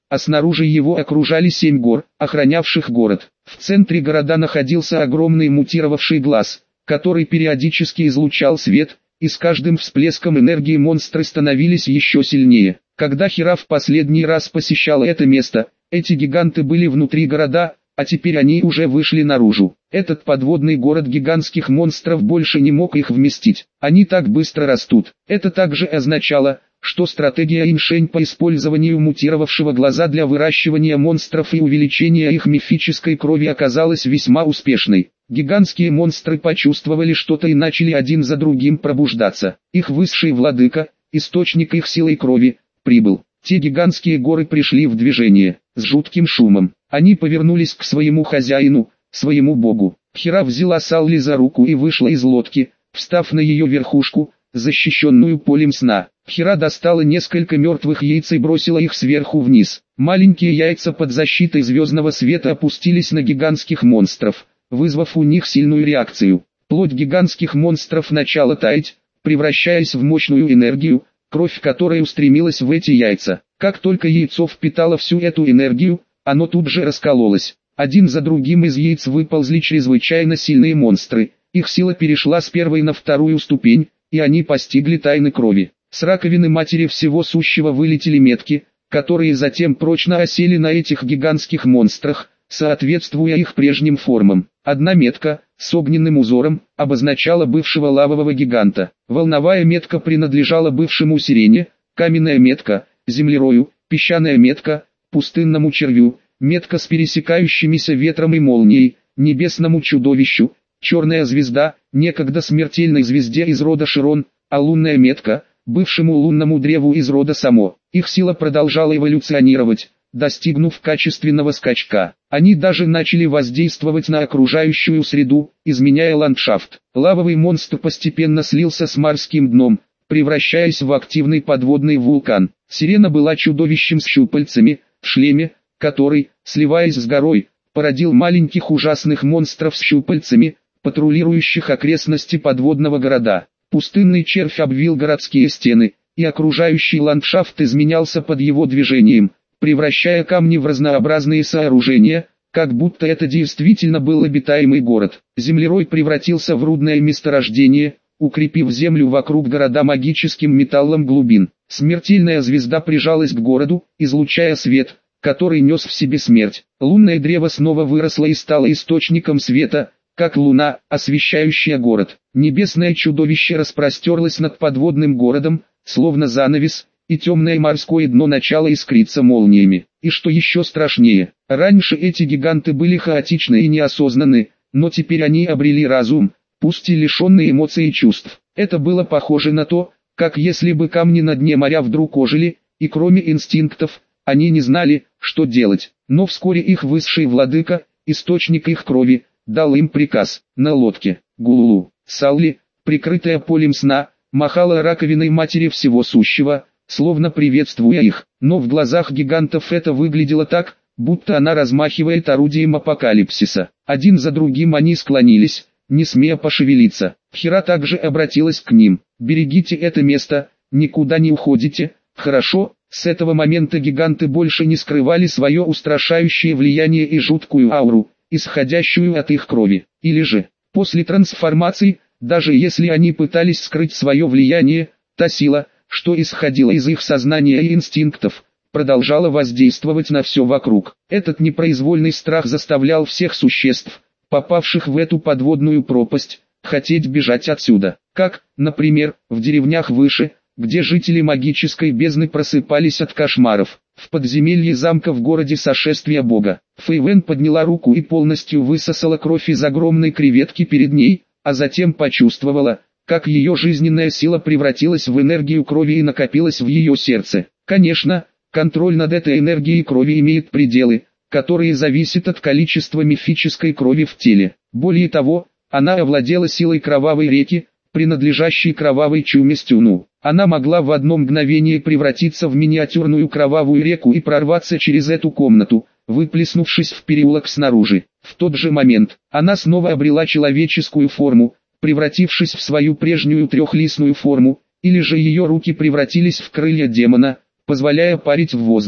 а снаружи его окружали семь гор, охранявших город. В центре города находился огромный мутировавший глаз, который периодически излучал свет, и с каждым всплеском энергии монстры становились еще сильнее. Когда Хира в последний раз посещала это место, эти гиганты были внутри города, а теперь они уже вышли наружу. Этот подводный город гигантских монстров больше не мог их вместить. Они так быстро растут. Это также означало, что стратегия Иншень по использованию мутировавшего глаза для выращивания монстров и увеличения их мифической крови оказалась весьма успешной. Гигантские монстры почувствовали что-то и начали один за другим пробуждаться. Их высший владыка, источник их силы и крови, прибыл. Те гигантские горы пришли в движение, с жутким шумом. Они повернулись к своему хозяину, своему богу. Хира взяла Салли за руку и вышла из лодки, встав на ее верхушку, защищенную полем сна. Хира достала несколько мертвых яиц и бросила их сверху вниз. Маленькие яйца под защитой звездного света опустились на гигантских монстров, вызвав у них сильную реакцию. Плоть гигантских монстров начала таять, превращаясь в мощную энергию, кровь которой устремилась в эти яйца. Как только яйцо впитало всю эту энергию, оно тут же раскололось. Один за другим из яиц выползли чрезвычайно сильные монстры. Их сила перешла с первой на вторую ступень, и они постигли тайны крови. С раковины матери всего сущего вылетели метки, которые затем прочно осели на этих гигантских монстрах, соответствуя их прежним формам. Одна метка, с огненным узором, обозначала бывшего лавового гиганта. Волновая метка принадлежала бывшему сирене, каменная метка – землерою, песчаная метка – пустынному червю, метка с пересекающимися ветром и молнией, небесному чудовищу, черная звезда, некогда смертельной звезде из рода Широн, а лунная метка – бывшему лунному древу из рода Само. Их сила продолжала эволюционировать, достигнув качественного скачка. Они даже начали воздействовать на окружающую среду, изменяя ландшафт. Лавовый монстр постепенно слился с морским дном, превращаясь в активный подводный вулкан. Сирена была чудовищем с щупальцами, в шлеме, который, сливаясь с горой, породил маленьких ужасных монстров с щупальцами, патрулирующих окрестности подводного города. Пустынный червь обвил городские стены, и окружающий ландшафт изменялся под его движением, превращая камни в разнообразные сооружения, как будто это действительно был обитаемый город. Землерой превратился в рудное месторождение, укрепив землю вокруг города магическим металлом глубин. Смертельная звезда прижалась к городу, излучая свет, который нес в себе смерть. Лунное древо снова выросло и стало источником света, как луна, освещающая город. Небесное чудовище распростерлось над подводным городом, словно занавес, и темное морское дно начало искриться молниями. И что еще страшнее, раньше эти гиганты были хаотичны и неосознанны, но теперь они обрели разум, пусть и лишенный эмоций и чувств. Это было похоже на то, как если бы камни на дне моря вдруг ожили, и кроме инстинктов, они не знали, что делать. Но вскоре их высший владыка, источник их крови, дал им приказ. На лодке Гулулу, Салли, прикрытая полем сна, махала раковиной матери всего сущего, словно приветствуя их. Но в глазах гигантов это выглядело так, будто она размахивает орудием апокалипсиса. Один за другим они склонились, не смея пошевелиться. Хира также обратилась к ним. «Берегите это место, никуда не уходите, хорошо?» С этого момента гиганты больше не скрывали свое устрашающее влияние и жуткую ауру, исходящую от их крови. Или же, после трансформации, даже если они пытались скрыть свое влияние, та сила, что исходила из их сознания и инстинктов, продолжала воздействовать на все вокруг. Этот непроизвольный страх заставлял всех существ, попавших в эту подводную пропасть, хотеть бежать отсюда. Как, например, в деревнях выше, где жители магической бездны просыпались от кошмаров. В подземелье замка в городе Сошествия Бога. Фейвен подняла руку и полностью высосала кровь из огромной креветки перед ней, а затем почувствовала, как ее жизненная сила превратилась в энергию крови и накопилась в ее сердце. Конечно, контроль над этой энергией крови имеет пределы, которые зависят от количества мифической крови в теле. Более того, она овладела силой кровавой реки, принадлежащей кровавой чуме Стюну. Она могла в одно мгновение превратиться в миниатюрную кровавую реку и прорваться через эту комнату, выплеснувшись в переулок снаружи. В тот же момент, она снова обрела человеческую форму, превратившись в свою прежнюю трехлистную форму, или же ее руки превратились в крылья демона, позволяя парить в воздухе.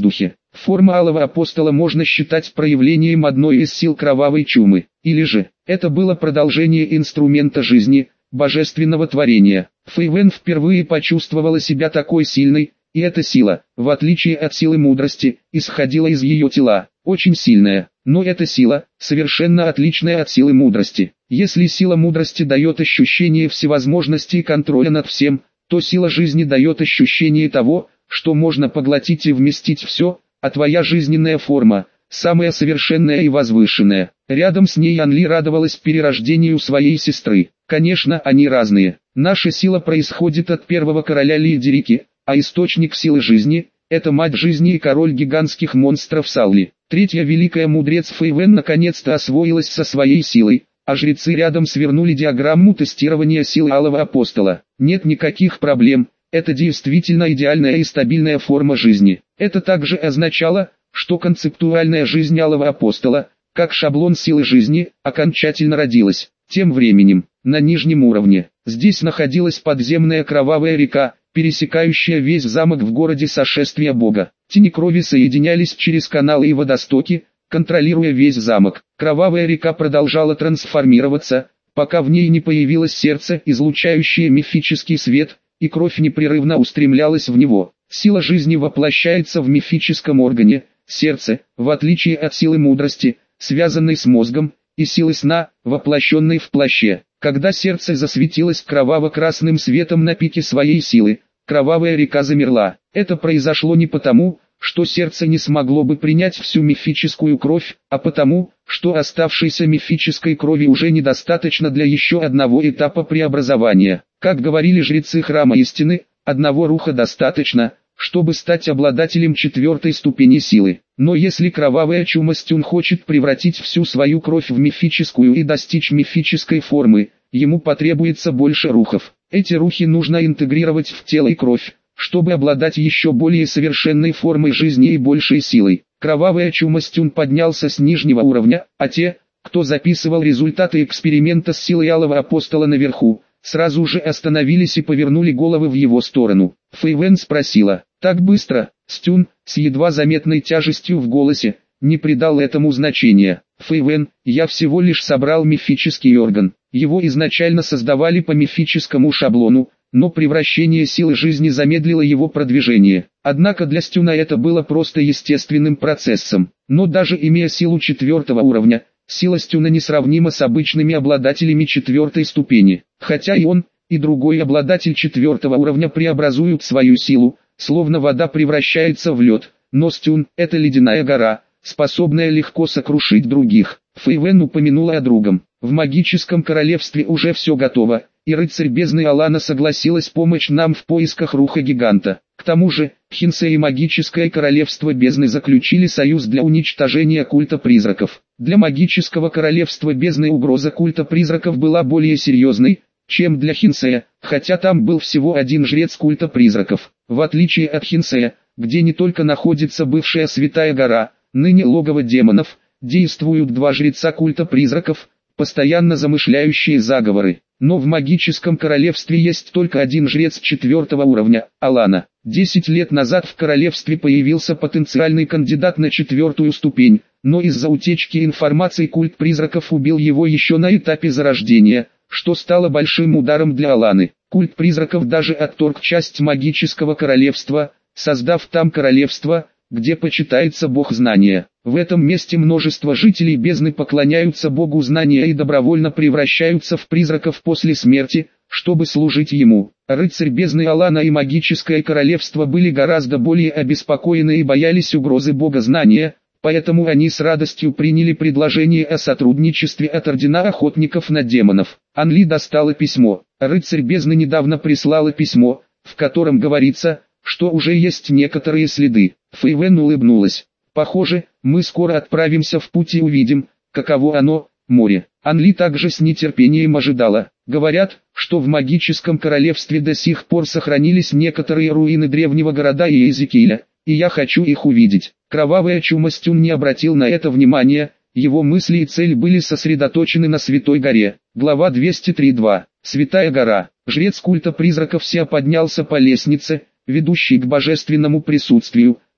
Форма Алого Апостола можно считать проявлением одной из сил кровавой чумы, или же, это было продолжение инструмента жизни, божественного творения. Фэй Вэн впервые почувствовала себя такой сильной, и эта сила, в отличие от силы мудрости, исходила из ее тела, очень сильная, но эта сила, совершенно отличная от силы мудрости. Если сила мудрости дает ощущение всевозможности и контроля над всем, то сила жизни дает ощущение того, что можно поглотить и вместить все, а твоя жизненная форма, самая совершенная и возвышенная. Рядом с ней Анли радовалась перерождению своей сестры. Конечно, они разные. Наша сила происходит от первого короля Лидерики, а источник силы жизни – это мать жизни и король гигантских монстров Салли. Третья великая мудрец Фэй Вэн наконец-то освоилась со своей силой, а жрецы рядом свернули диаграмму тестирования силы Алого Апостола. Нет никаких проблем, это действительно идеальная и стабильная форма жизни. Это также означало, что концептуальная жизнь Алого Апостола, как шаблон силы жизни, окончательно родилась. Тем временем, на нижнем уровне, здесь находилась подземная кровавая река, пересекающая весь замок в городе сошествия Бога. Тени крови соединялись через каналы и водостоки, контролируя весь замок. Кровавая река продолжала трансформироваться, пока в ней не появилось сердце, излучающее мифический свет, и кровь непрерывно устремлялась в него. Сила жизни воплощается в мифическом органе, сердце, в отличие от силы мудрости, связанной с мозгом, и силы сна, воплощенной в плаще. Когда сердце засветилось кроваво-красным светом на пике своей силы, кровавая река замерла. Это произошло не потому, что сердце не смогло бы принять всю мифическую кровь, а потому, что оставшейся мифической крови уже недостаточно для еще одного этапа преобразования. Как говорили жрецы Храма Истины, одного руха достаточно, чтобы стать обладателем четвертой ступени силы. Но если кровавая чума Стюн хочет превратить всю свою кровь в мифическую и достичь мифической формы, ему потребуется больше рухов. Эти рухи нужно интегрировать в тело и кровь, чтобы обладать еще более совершенной формой жизни и большей силой. Кровавая чума Стюн поднялся с нижнего уровня, а те, кто записывал результаты эксперимента с силой Алого Апостола наверху, сразу же остановились и повернули головы в его сторону. Фэй Вэн спросила: «Так быстро?» Стюн, с едва заметной тяжестью в голосе, не придал этому значения. «Фэй Вэн, я всего лишь собрал мифический орган. Его изначально создавали по мифическому шаблону, но превращение силы жизни замедлило его продвижение. Однако для Стюна это было просто естественным процессом. Но даже имея силу четвертого уровня, сила Стюна несравнима с обычными обладателями четвертой ступени. Хотя и он, и другой обладатель четвертого уровня преобразуют свою силу, словно вода превращается в лед, но Стюн – это ледяная гора, способная легко сокрушить других. Фэй Вэн упомянула о другом. В магическом королевстве уже все готово, и рыцарь бездны Алана согласилась помочь нам в поисках руха гиганта. К тому же, Хинсе и магическое королевство бездны заключили союз для уничтожения культа призраков. Для магического королевства бездны угроза культа призраков была более серьезной, чем для Хинсея, хотя там был всего один жрец культа призраков. В отличие от Хинсея, где не только находится бывшая Святая Гора, ныне логово демонов, действуют два жреца культа призраков, постоянно замышляющие заговоры. Но в магическом королевстве есть только один жрец четвертого уровня, Алана. Десять лет назад в королевстве появился потенциальный кандидат на четвертую ступень, но из-за утечки информации культ призраков убил его еще на этапе зарождения, что стало большим ударом для Аланы. Культ призраков даже отторг часть магического королевства, создав там королевство, где почитается бог знания. В этом месте множество жителей бездны поклоняются богу знания и добровольно превращаются в призраков после смерти, чтобы служить ему. Рыцарь бездны Алана и магическое королевство были гораздо более обеспокоены и боялись угрозы бога знания, поэтому они с радостью приняли предложение о сотрудничестве от Ордена Охотников на Демонов. Анли достала письмо. Рыцарь бездны недавно прислала письмо, в котором говорится, что уже есть некоторые следы. Фэй Вэн улыбнулась. Похоже, мы скоро отправимся в путь и увидим, каково оно, море. Анли также с нетерпением ожидала. Говорят, что в магическом королевстве до сих пор сохранились некоторые руины древнего города Иезекииля, и я хочу их увидеть. Кровавая чума Стюн не обратил на это внимания, его мысли и цель были сосредоточены на Святой горе. Глава двести три два. Святая гора. Жрец культа призраков Сеа поднялся по лестнице, ведущей к божественному присутствию,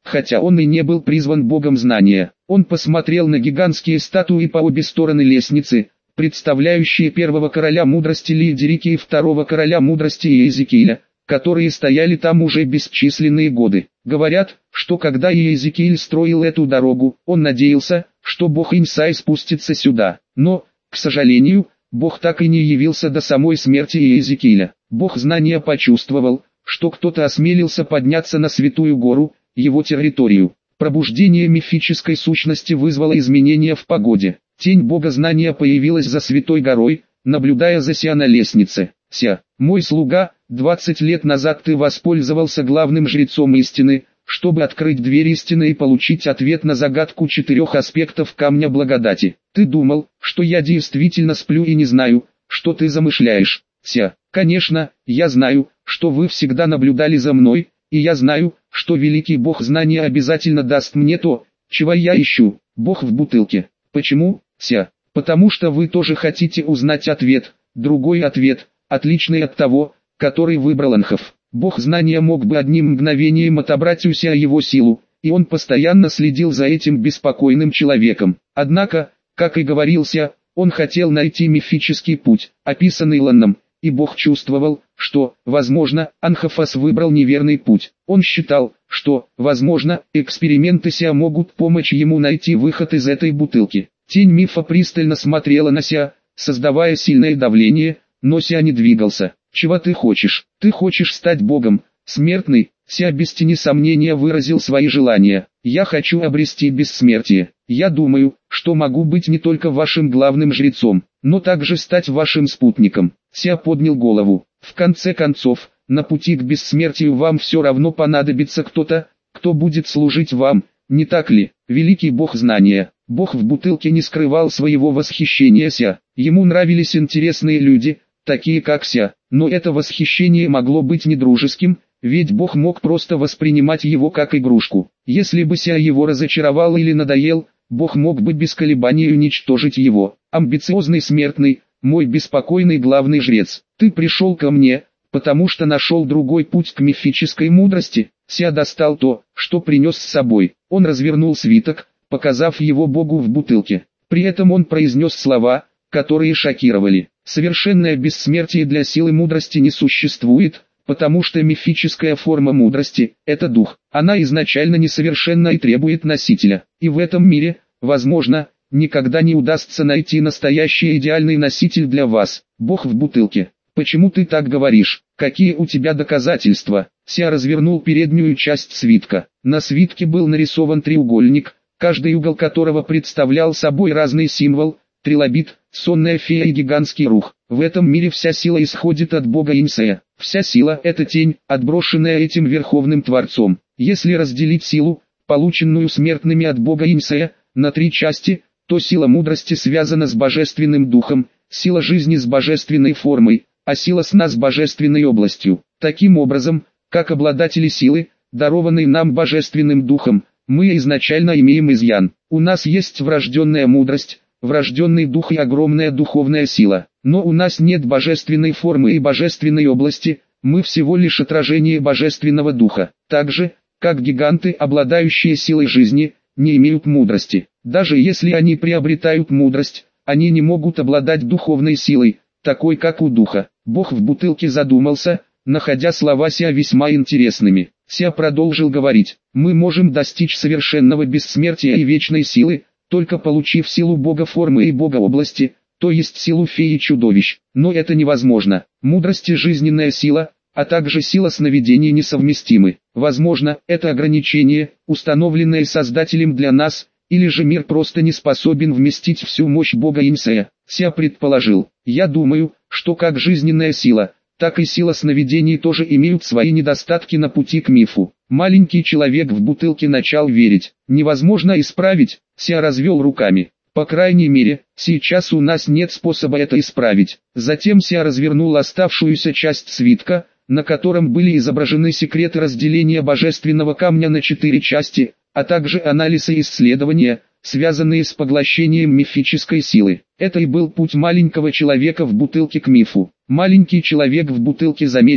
хотя он и не был призван богом знания. Он посмотрел на гигантские статуи по обе стороны лестницы, представляющие первого короля мудрости Лидерики и второго короля мудрости Иезекииля, которые стояли там уже бесчисленные годы. Говорят, что когда Иезекииль строил эту дорогу, он надеялся, что бог Инсай спустится сюда. Но, к сожалению, бог так и не явился до самой смерти Иезекииля. Бог знания почувствовал, что кто-то осмелился подняться на Святую Гору, его территорию. Пробуждение мифической сущности вызвало изменения в погоде. Тень бога знания появилась за Святой Горой, наблюдая за Ся на лестнице. «Ся, мой слуга, двадцать лет назад ты воспользовался главным жрецом истины, чтобы открыть дверь истины и получить ответ на загадку четырех аспектов камня благодати. Ты думал, что я действительно сплю и не знаю, что ты замышляешь. Ся, конечно, я знаю, что вы всегда наблюдали за мной, и я знаю, что великий бог знания обязательно даст мне то, чего я ищу, бог в бутылке. Почему, Ся? Потому что вы тоже хотите узнать ответ, другой ответ, отличный от того, который выбрал Анхов. Бог знания мог бы одним мгновением отобрать у Ся его силу, и он постоянно следил за этим беспокойным человеком. Однако, как и говорил Ся, он хотел найти мифический путь, описанный Ланном, и Бог чувствовал, что, возможно, Анхофас выбрал неверный путь. Он считал, что, возможно, эксперименты Ся могут помочь ему найти выход из этой бутылки. Тень мифа пристально смотрела на Ся, создавая сильное давление, но Ся не двигался. «Чего ты хочешь? Ты хочешь стать богом, смертный?» Ся без тени сомнения выразил свои желания. «Я хочу обрести бессмертие. Я думаю, что могу быть не только вашим главным жрецом, но также стать вашим спутником». Ся поднял голову. «В конце концов, на пути к бессмертию вам все равно понадобится кто-то, кто будет служить вам, не так ли? Великий бог знания». Бог в бутылке не скрывал своего восхищения Ся. Ему нравились интересные люди, такие как Ся, но это восхищение могло быть недружеским, ведь Бог мог просто воспринимать его как игрушку. Если бы Ся его разочаровал или надоел, Бог мог бы без колебаний уничтожить его. «Амбициозный смертный, мой беспокойный главный жрец, ты пришел ко мне, потому что нашел другой путь к мифической мудрости». Ся достал то, что принес с собой. Он развернул свиток, показав его Богу в бутылке. При этом он произнес слова, которые шокировали. «Совершенное бессмертие для силы мудрости не существует, потому что мифическая форма мудрости – это дух. Она изначально несовершенна и требует носителя. И в этом мире, возможно, никогда не удастся найти настоящий идеальный носитель для вас, Бог в бутылке. Почему ты так говоришь? Какие у тебя доказательства?» Ся развернул переднюю часть свитка. На свитке был нарисован треугольник, каждый угол которого представлял собой разный символ: трилобит, сонная фея и гигантский рух. В этом мире вся сила исходит от бога Инсея. Вся сила – это тень, отброшенная этим верховным творцом. Если разделить силу, полученную смертными от бога Инсея, на три части, то сила мудрости связана с божественным духом, сила жизни с божественной формой, а сила сна с божественной областью. Таким образом, как обладатели силы, дарованной нам божественным духом, мы изначально имеем изъян. У нас есть врожденная мудрость, врожденный дух и огромная духовная сила. Но у нас нет божественной формы и божественной области, мы всего лишь отражение божественного духа. Так же, как гиганты, обладающие силой жизни, не имеют мудрости. Даже если они приобретают мудрость, они не могут обладать духовной силой, такой как у духа. Бог в бутылке задумался, находя слова Ся весьма интересными. Ся продолжил говорить: «Мы можем достичь совершенного бессмертия и вечной силы, только получив силу бога формы и бога области, то есть силу феи чудовищ. Но это невозможно. Мудрость и жизненная сила, а также сила сновидений несовместимы. Возможно, это ограничение, установленное Создателем для нас, или же мир просто не способен вместить всю мощь бога Инсея». Ся предположил: «Я думаю, что как жизненная сила, так и сила сновидений тоже имеют свои недостатки на пути к мифу». Маленький человек в бутылке начал верить. «Невозможно исправить», — Ся развел руками. «По крайней мере, сейчас у нас нет способа это исправить». Затем Ся развернул оставшуюся часть свитка, на котором были изображены секреты разделения божественного камня на четыре части, а также анализ и исследования, связанные с поглощением мифической силы. Это и был путь маленького человека в бутылке к мифу. Маленький человек в бутылке заметил,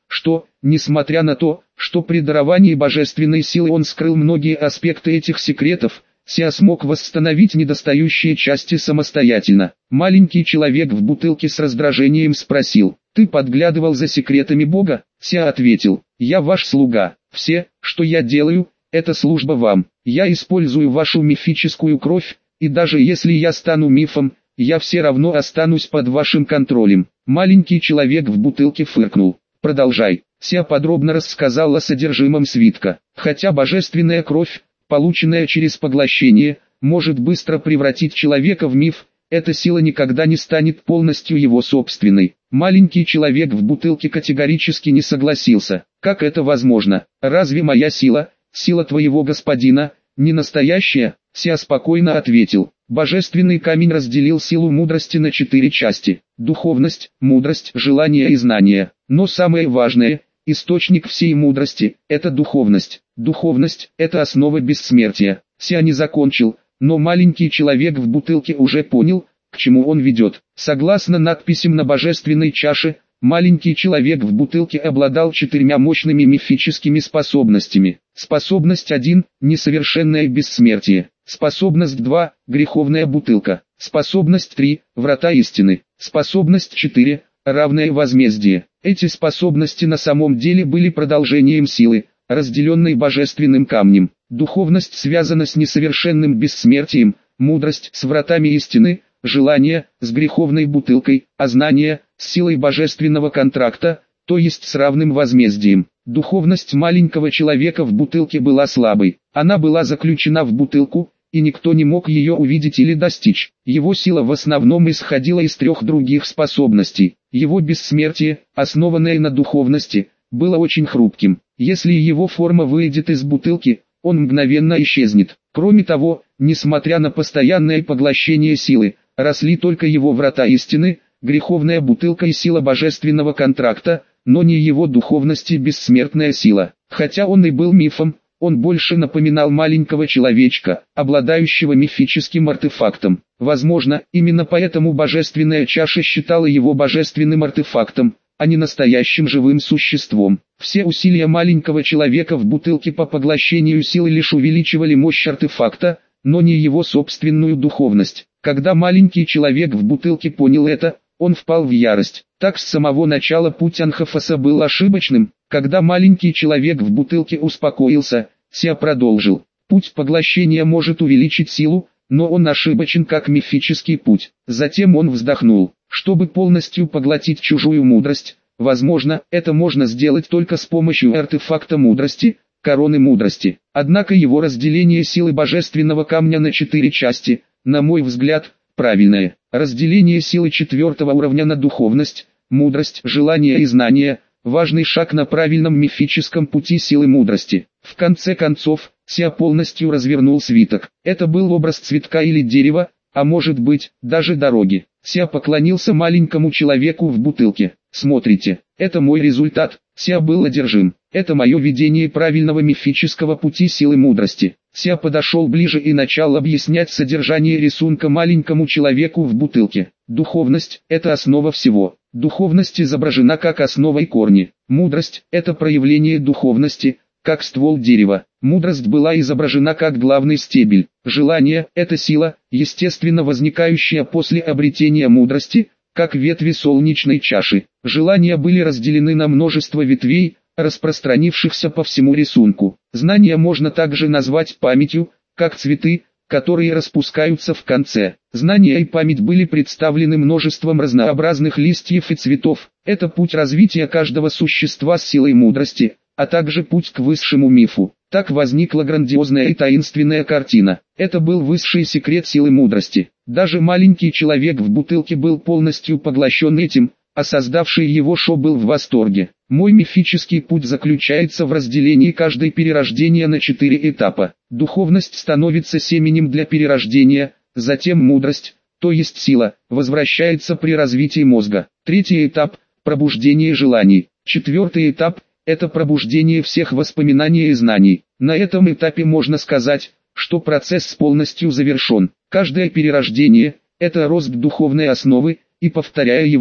что, несмотря на то, что при даровании божественной силы он скрыл многие аспекты этих секретов, Ся смог восстановить недостающие части самостоятельно. Маленький человек в бутылке с раздражением спросил: «Ты подглядывал за секретами Бога?» Ся ответил: «Я ваш слуга. Все, что я делаю, это служба вам. Я использую вашу мифическую кровь, и даже если я стану мифом, я все равно останусь под вашим контролем». Маленький человек в бутылке фыркнул. «Продолжай». Ся подробно рассказал о содержимом свитка. Хотя божественная кровь, полученная через поглощение, может быстро превратить человека в миф, эта сила никогда не станет полностью его собственной. Маленький человек в бутылке категорически не согласился. «Как это возможно? Разве моя сила, сила твоего господина, не настоящая?» Ся спокойно ответил: «Божественный камень разделил силу мудрости на четыре части: духовность, мудрость, желание и знание. Но самое важное, источник всей мудрости, это духовность. Духовность – это основа бессмертия». Ся не закончил, но маленький человек в бутылке уже понял, к чему он ведет. Согласно надписям на божественной чаше, маленький человек в бутылке обладал четырьмя мощными мифическими способностями. Способность один – несовершенное бессмертие. Способность два – греховная бутылка. Способность три – врата истины. Способность четыре – равное возмездие. Эти способности на самом деле были продолжением силы, разделенной божественным камнем. Духовность связана с несовершенным бессмертием, мудрость с вратами истины, желание с греховной бутылкой, а знание с силой божественного контракта, то есть с равным возмездием. Духовность маленького человека в бутылке была слабой. Она была заключена в бутылку, и никто не мог ее увидеть или достичь. Его сила в основном исходила из трех других способностей. Его бессмертие, основанное на духовности, было очень хрупким. Если его форма выйдет из бутылки, он мгновенно исчезнет. Кроме того, несмотря на постоянное поглощение силы, росли только его врата истины, греховная бутылка и сила божественного контракта, но не его духовность и бессмертная сила. Хотя он и был мифом, он больше напоминал маленького человечка, обладающего мифическим артефактом. Возможно, именно поэтому божественная чаша считала его божественным артефактом, а не настоящим живым существом. Все усилия маленького человека в бутылке по поглощению силы лишь увеличивали мощь артефакта, но не его собственную духовность. Когда маленький человек в бутылке понял это, он впал в ярость. Так с самого начала путь Анхафаса был ошибочным. Когда маленький человек в бутылке успокоился, Ся продолжил: «Путь поглощения может увеличить силу, но он ошибочен как мифический путь». Затем он вздохнул. Чтобы полностью поглотить чужую мудрость, возможно, это можно сделать только с помощью артефакта мудрости, короны мудрости. Однако его разделение силы божественного камня на четыре части, на мой взгляд, правильное. Разделение силы четвертого уровня на духовность, мудрость, желание и знание – важный шаг на правильном мифическом пути силы мудрости. В конце концов, Ся полностью развернул свиток. Это был образ цветка или дерева, а может быть, даже дороги. Ся поклонился маленькому человеку в бутылке. «Смотрите, это мой результат». Ся был одержим. «Это мое видение правильного мифического пути силы мудрости». Ся подошел ближе и начал объяснять содержание рисунка маленькому человеку в бутылке. Духовность – это основа всего. Духовность изображена как основа и корни. Мудрость – это проявление духовности, как ствол дерева. Мудрость была изображена как главный стебель. Желание – это сила, естественно возникающая после обретения мудрости, как ветви солнечной чаши. Желания были разделены на множество ветвей, распространившихся по всему рисунку. Знания можно также назвать памятью, как цветы, которые распускаются в конце. Знания и память были представлены множеством разнообразных листьев и цветов. Это путь развития каждого существа с силой мудрости, а также путь к высшему мифу. Так возникла грандиозная и таинственная картина. Это был высший секрет силы мудрости. Даже маленький человек в бутылке был полностью поглощен этим, а создавший его Шо был в восторге. Мой мифический путь заключается в разделении каждой перерождения на четыре этапа. Духовность становится семенем для перерождения, затем мудрость, то есть сила, возвращается при развитии мозга. Третий этап – пробуждение желаний. Четвертый этап – это пробуждение всех воспоминаний и знаний. На этом этапе можно сказать, что процесс полностью завершен. Каждое перерождение – это рост духовной основы, и повторяя его,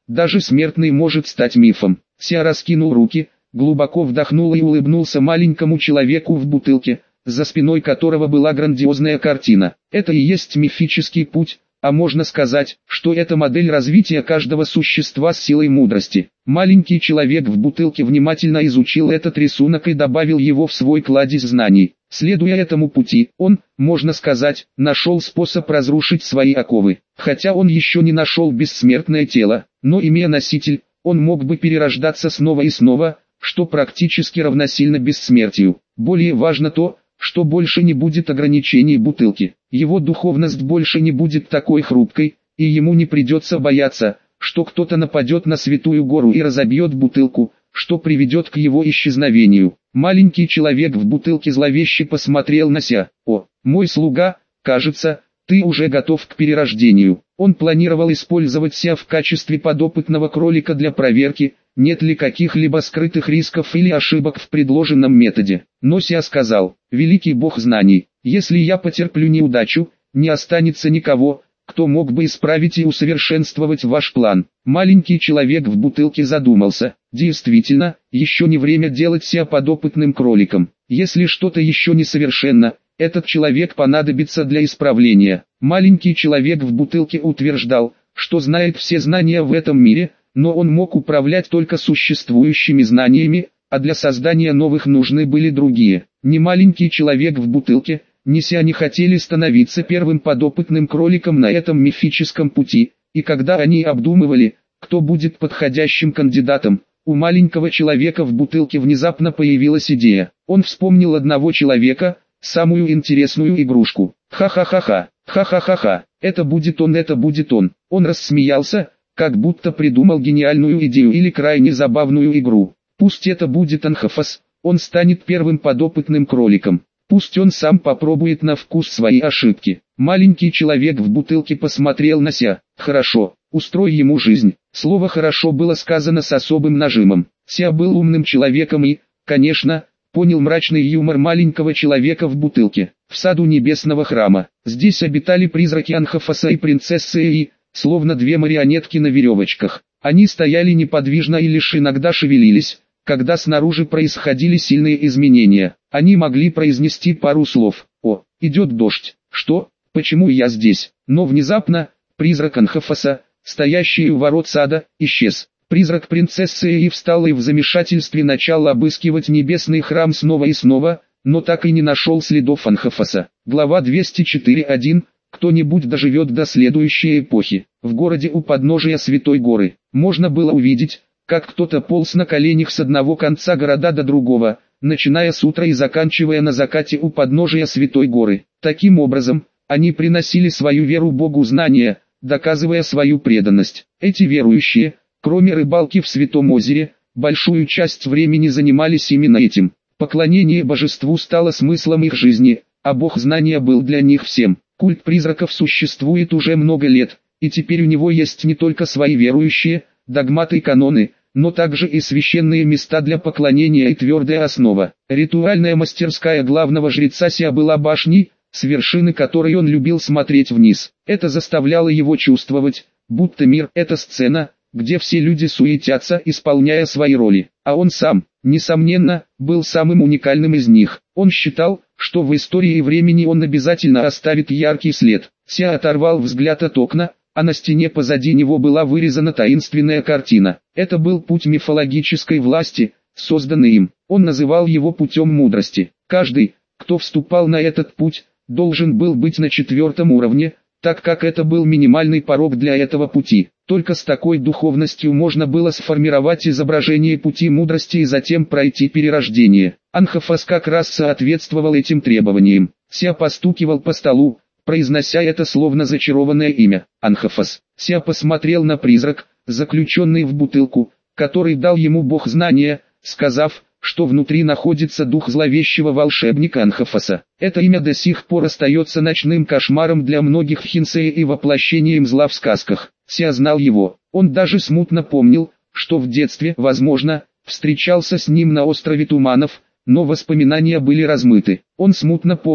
даже смертный может стать мифом. Ся раскинул руки, глубоко вдохнул и улыбнулся маленькому человеку в бутылке, за спиной которого была грандиозная картина. Это и есть мифический путь, а можно сказать, что это модель развития каждого существа с силой мудрости. Маленький человек в бутылке внимательно изучил этот рисунок и добавил его в свой кладезь знаний. Следуя этому пути, он, можно сказать, нашел способ разрушить свои оковы. Хотя он еще не нашел бессмертное тело, но имея носитель, он мог бы перерождаться снова и снова, что практически равносильно бессмертию. Более важно то, что больше не будет ограничений бутылки. Его духовность больше не будет такой хрупкой, и ему не придется бояться, что кто-то нападет на Святую Гору и разобьет бутылку, что приведет к его исчезновению. Маленький человек в бутылке зловеще посмотрел на Ся. «О, мой слуга, кажется, ты уже готов к перерождению». Он планировал использовать Ся в качестве подопытного кролика для проверки, нет ли каких-либо скрытых рисков или ошибок в предложенном методе. Но Ся сказал: «Великий бог знаний, если я потерплю неудачу, не останется никого, кто мог бы исправить и усовершенствовать ваш план». Маленький человек в бутылке задумался. Действительно, еще не время делать Ся подопытным кроликом. Если что-то еще несовершенно, этот человек понадобится для исправления. Маленький человек в бутылке утверждал, что знает все знания в этом мире, но он мог управлять только существующими знаниями, а для создания новых нужны были другие. Ни маленький человек в бутылке, ни Ся не хотели становиться первым подопытным кроликом на этом мифическом пути, и когда они обдумывали, кто будет подходящим кандидатом, у маленького человека в бутылке внезапно появилась идея. Он вспомнил одного человека, самую интересную игрушку. Ха-ха-ха-ха, ха-ха-ха-ха, это будет он, это будет он. Он рассмеялся, как будто придумал гениальную идею или крайне забавную игру. Пусть это будет Анхафас, он станет первым подопытным кроликом. Пусть он сам попробует на вкус свои ошибки. Маленький человек в бутылке посмотрел на Ся. «Хорошо, устрой ему жизнь». Слово «хорошо» было сказано с особым нажимом. Ся был умным человеком и, конечно, понял мрачный юмор маленького человека в бутылке. В саду небесного храма. Здесь обитали призраки Анхафаса и принцессы и, словно две марионетки на веревочках. Они стояли неподвижно и лишь иногда шевелились, когда снаружи происходили сильные изменения. Они могли произнести пару слов. «О, идет дождь. Что? Почему я здесь?» Но внезапно, призрак Анхафаса, стоящий у ворот сада, исчез. Призрак принцессы и встал и в замешательстве начал обыскивать небесный храм снова и снова, но так и не нашел следов Анхафаса. Глава двести четыре точка один. Кто-нибудь доживет до следующей эпохи. В городе у подножия Святой Горы можно было увидеть, как кто-то полз на коленях с одного конца города до другого, начиная с утра и заканчивая на закате у подножия Святой Горы. Таким образом, они приносили свою веру Богу знания, доказывая свою преданность. Эти верующие, кроме рыбалки в Святом озере, большую часть времени занимались именно этим. Поклонение божеству стало смыслом их жизни, а Бог знания был для них всем. Культ призраков существует уже много лет, и теперь у него есть не только свои верующие, догматы и каноны, но также и священные места для поклонения и твердая основа. Ритуальная мастерская главного жреца Ся была башней, с вершины которой он любил смотреть вниз. Это заставляло его чувствовать, будто мир – это сцена, где все люди суетятся, исполняя свои роли, а он сам, несомненно, был самым уникальным из них. Он считал, что в истории и времени он обязательно оставит яркий след. Ся оторвал взгляд от окна, а на стене позади него была вырезана таинственная картина. Это был путь мифологической власти, созданный им. Он называл его путем мудрости. Каждый, кто вступал на этот путь, должен был быть на четвертом уровне, так как это был минимальный порог для этого пути. Только с такой духовностью можно было сформировать изображение пути мудрости и затем пройти перерождение. Анхафас как раз соответствовал этим требованиям. Ся постукивал по столу, произнося это словно зачарованное имя. Анхафас. Ся посмотрел на призрак, заключенный в бутылку, который дал ему Бог знания, сказав, что внутри находится дух зловещего волшебника Анхафаса. Это имя до сих пор остается ночным кошмаром для многих хинсея и воплощением зла в сказках. Ся знал его. Он даже смутно помнил, что в детстве, возможно, встречался с ним на острове Туманов, но воспоминания были размыты. Он смутно помнил,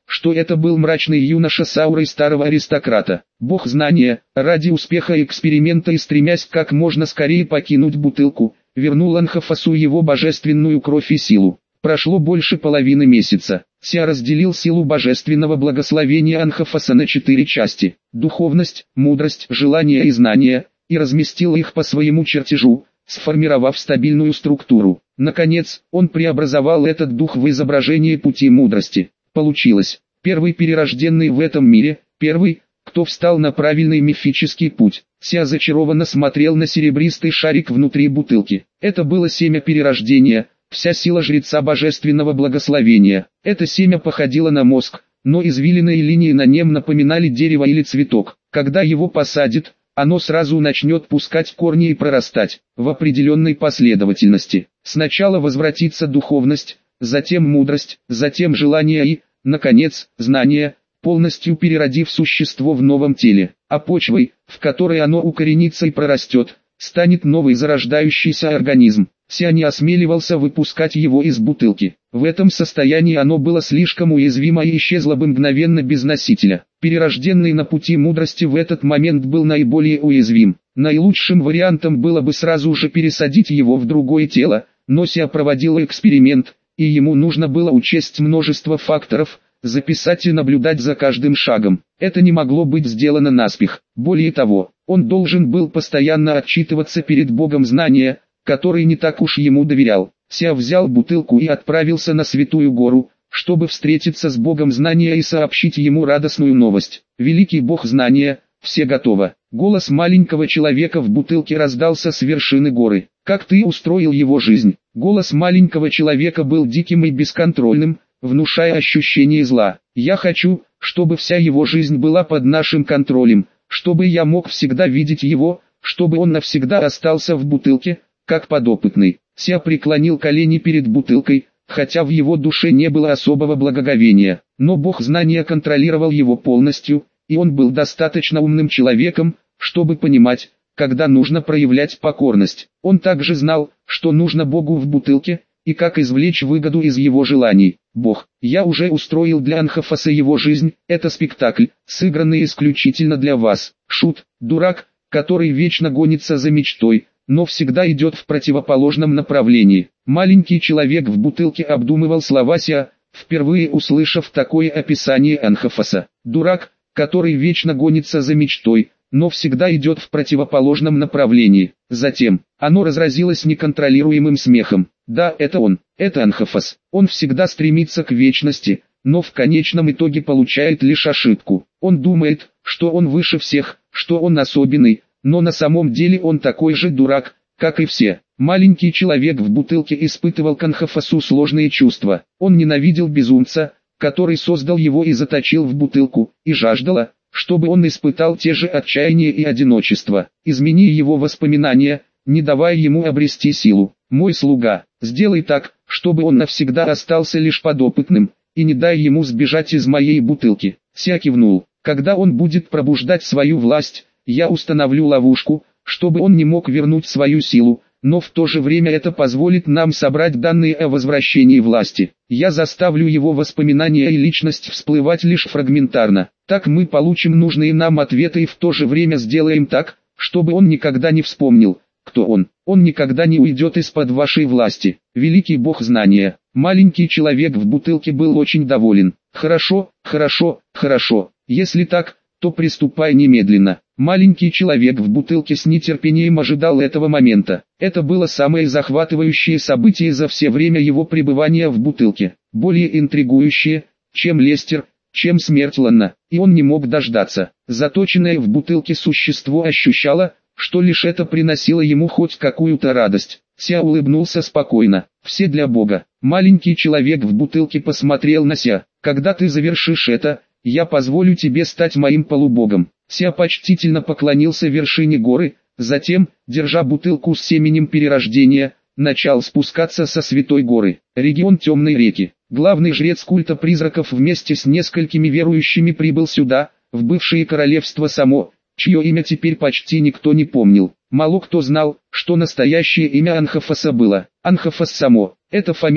что это был мрачный юноша с аурой старого аристократа. Бог знания, ради успеха эксперимента и стремясь как можно скорее покинуть бутылку, вернул Анхафасу его божественную кровь и силу. Прошло больше половины месяца. Ся разделил силу божественного благословения Анхафаса на четыре части: духовность, мудрость, желание и знание, и разместил их по своему чертежу, сформировав стабильную структуру. Наконец, он преобразовал этот дух в изображение пути мудрости. Получилось: первый перерожденный в этом мире, первый, кто встал на правильный мифический путь. Ся зачарованно смотрел на серебристый шарик внутри бутылки. Это было семя перерождения, вся сила жреца божественного благословения. Это семя походило на мозг, но извилины и линии на нем напоминали дерево или цветок. Когда его посадят, оно сразу начнет пускать корни и прорастать, в определенной последовательности. Сначала возвратится духовность, затем мудрость, затем желание и, наконец, знание, полностью переродив существо в новом теле. А почвой, в которой оно укоренится и прорастет, станет новый зарождающийся организм. Ся не осмеливался выпускать его из бутылки. В этом состоянии оно было слишком уязвимо и исчезло бы мгновенно без носителя. Перерожденный на пути мудрости в этот момент был наиболее уязвим. Наилучшим вариантом было бы сразу же пересадить его в другое тело, но Ся проводил эксперимент, и ему нужно было учесть множество факторов, записать и наблюдать за каждым шагом. Это не могло быть сделано наспех. Более того, он должен был постоянно отчитываться перед Богом знания, который не так уж ему доверял. Ся взял бутылку и отправился на Святую Гору, чтобы встретиться с Богом знания и сообщить ему радостную новость. Великий Бог знания, все готово. Голос маленького человека в бутылке раздался с вершины горы. Как ты устроил его жизнь? Голос маленького человека был диким и бесконтрольным, внушая ощущение зла. Я хочу, чтобы вся его жизнь была под нашим контролем, чтобы я мог всегда видеть его, чтобы он навсегда остался в бутылке, как подопытный. Ся преклонил колени перед бутылкой, хотя в его душе не было особого благоговения. Но Бог знания контролировал его полностью, и он был достаточно умным человеком, чтобы понимать, когда нужно проявлять покорность. Он также знал, что нужно Богу в бутылке, и как извлечь выгоду из его желаний. Бог, я уже устроил для Анхафаса его жизнь, это спектакль, сыгранный исключительно для вас. Шут, дурак, который вечно гонится за мечтой, но всегда идет в противоположном направлении. Маленький человек в бутылке обдумывал слова Ся, впервые услышав такое описание Анхафаса. Дурак, который вечно гонится за мечтой, но всегда идет в противоположном направлении. Затем, оно разразилось неконтролируемым смехом. Да, это он, это Анхафас. Он всегда стремится к вечности, но в конечном итоге получает лишь ошибку. Он думает, что он выше всех, что он особенный, но на самом деле он такой же дурак, как и все. Маленький человек в бутылке испытывал к Анхафасу сложные чувства. Он ненавидел безумца, который создал его и заточил в бутылку, и жаждала, чтобы он испытал те же отчаяние и одиночество. Измени его воспоминания, не давая ему обрести силу. Мой слуга, сделай так, чтобы он навсегда остался лишь подопытным, и не дай ему сбежать из моей бутылки. Ся кивнул. Когда он будет пробуждать свою власть, я установлю ловушку, чтобы он не мог вернуть свою силу, но в то же время это позволит нам собрать данные о возвращении власти. Я заставлю его воспоминания и личность всплывать лишь фрагментарно. Так мы получим нужные нам ответы и в то же время сделаем так, чтобы он никогда не вспомнил, кто он. Он никогда не уйдет из-под вашей власти. Великий Бог знания. Маленький человек в бутылке был очень доволен. Хорошо, хорошо, хорошо. Если так, то приступай немедленно. Маленький человек в бутылке с нетерпением ожидал этого момента. Это было самое захватывающее событие за все время его пребывания в бутылке. Более интригующее, чем Лестер, чем смерть Ланна. И он не мог дождаться. Заточенное в бутылке существо ощущало, что лишь это приносило ему хоть какую-то радость. Ся улыбнулся спокойно. Все для Бога. Маленький человек в бутылке посмотрел на Ся. Когда ты завершишь это, я позволю тебе стать моим полубогом. Ся почтительно поклонился вершине горы, затем, держа бутылку с семенем перерождения, начал спускаться со Святой Горы. Регион Темной реки. Главный жрец культа призраков вместе с несколькими верующими прибыл сюда, в бывшее королевство Само, чье имя теперь почти никто не помнил. Мало кто знал, что настоящее имя Анхафаса было. Анхафас Само. Эта фамилия,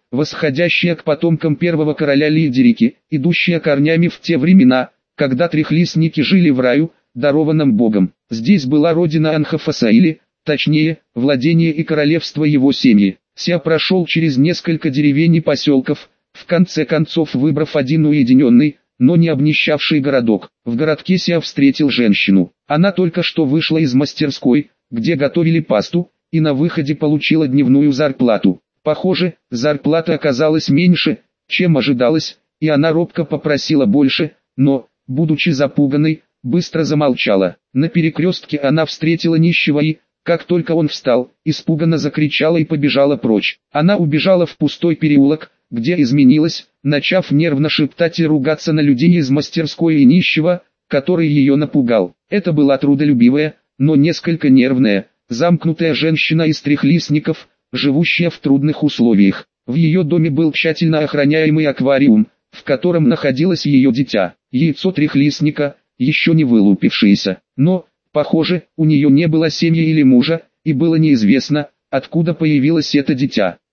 восходящая к потомкам первого короля Лидерики, идущая корнями в те времена, когда трехлистники жили в раю, дарованном Богом. Здесь была родина Анхафасаили, точнее, владение и королевство его семьи. Ся прошел через несколько деревень и поселков, в конце концов выбрав один уединенный, но не обнищавший городок. В городке Ся встретил женщину. Она только что вышла из мастерской, где готовили пасту, и на выходе получила дневную зарплату. Похоже, зарплата оказалась меньше, чем ожидалось, и она робко попросила больше, но, будучи запуганной, быстро замолчала. На перекрестке она встретила нищего и, как только он встал, испуганно закричала и побежала прочь. Она убежала в пустой переулок, где изменилась, начав нервно шептать и ругаться на людей из мастерской и нищего, который ее напугал. Это была трудолюбивая, но несколько нервная, замкнутая женщина из трехлистников, живущая в трудных условиях. В ее доме был тщательно охраняемый аквариум, в котором находилось ее дитя, яйцо трехлистника, еще не вылупившееся. Но, похоже, у нее не было семьи или мужа, и было неизвестно, откуда появилось это дитя.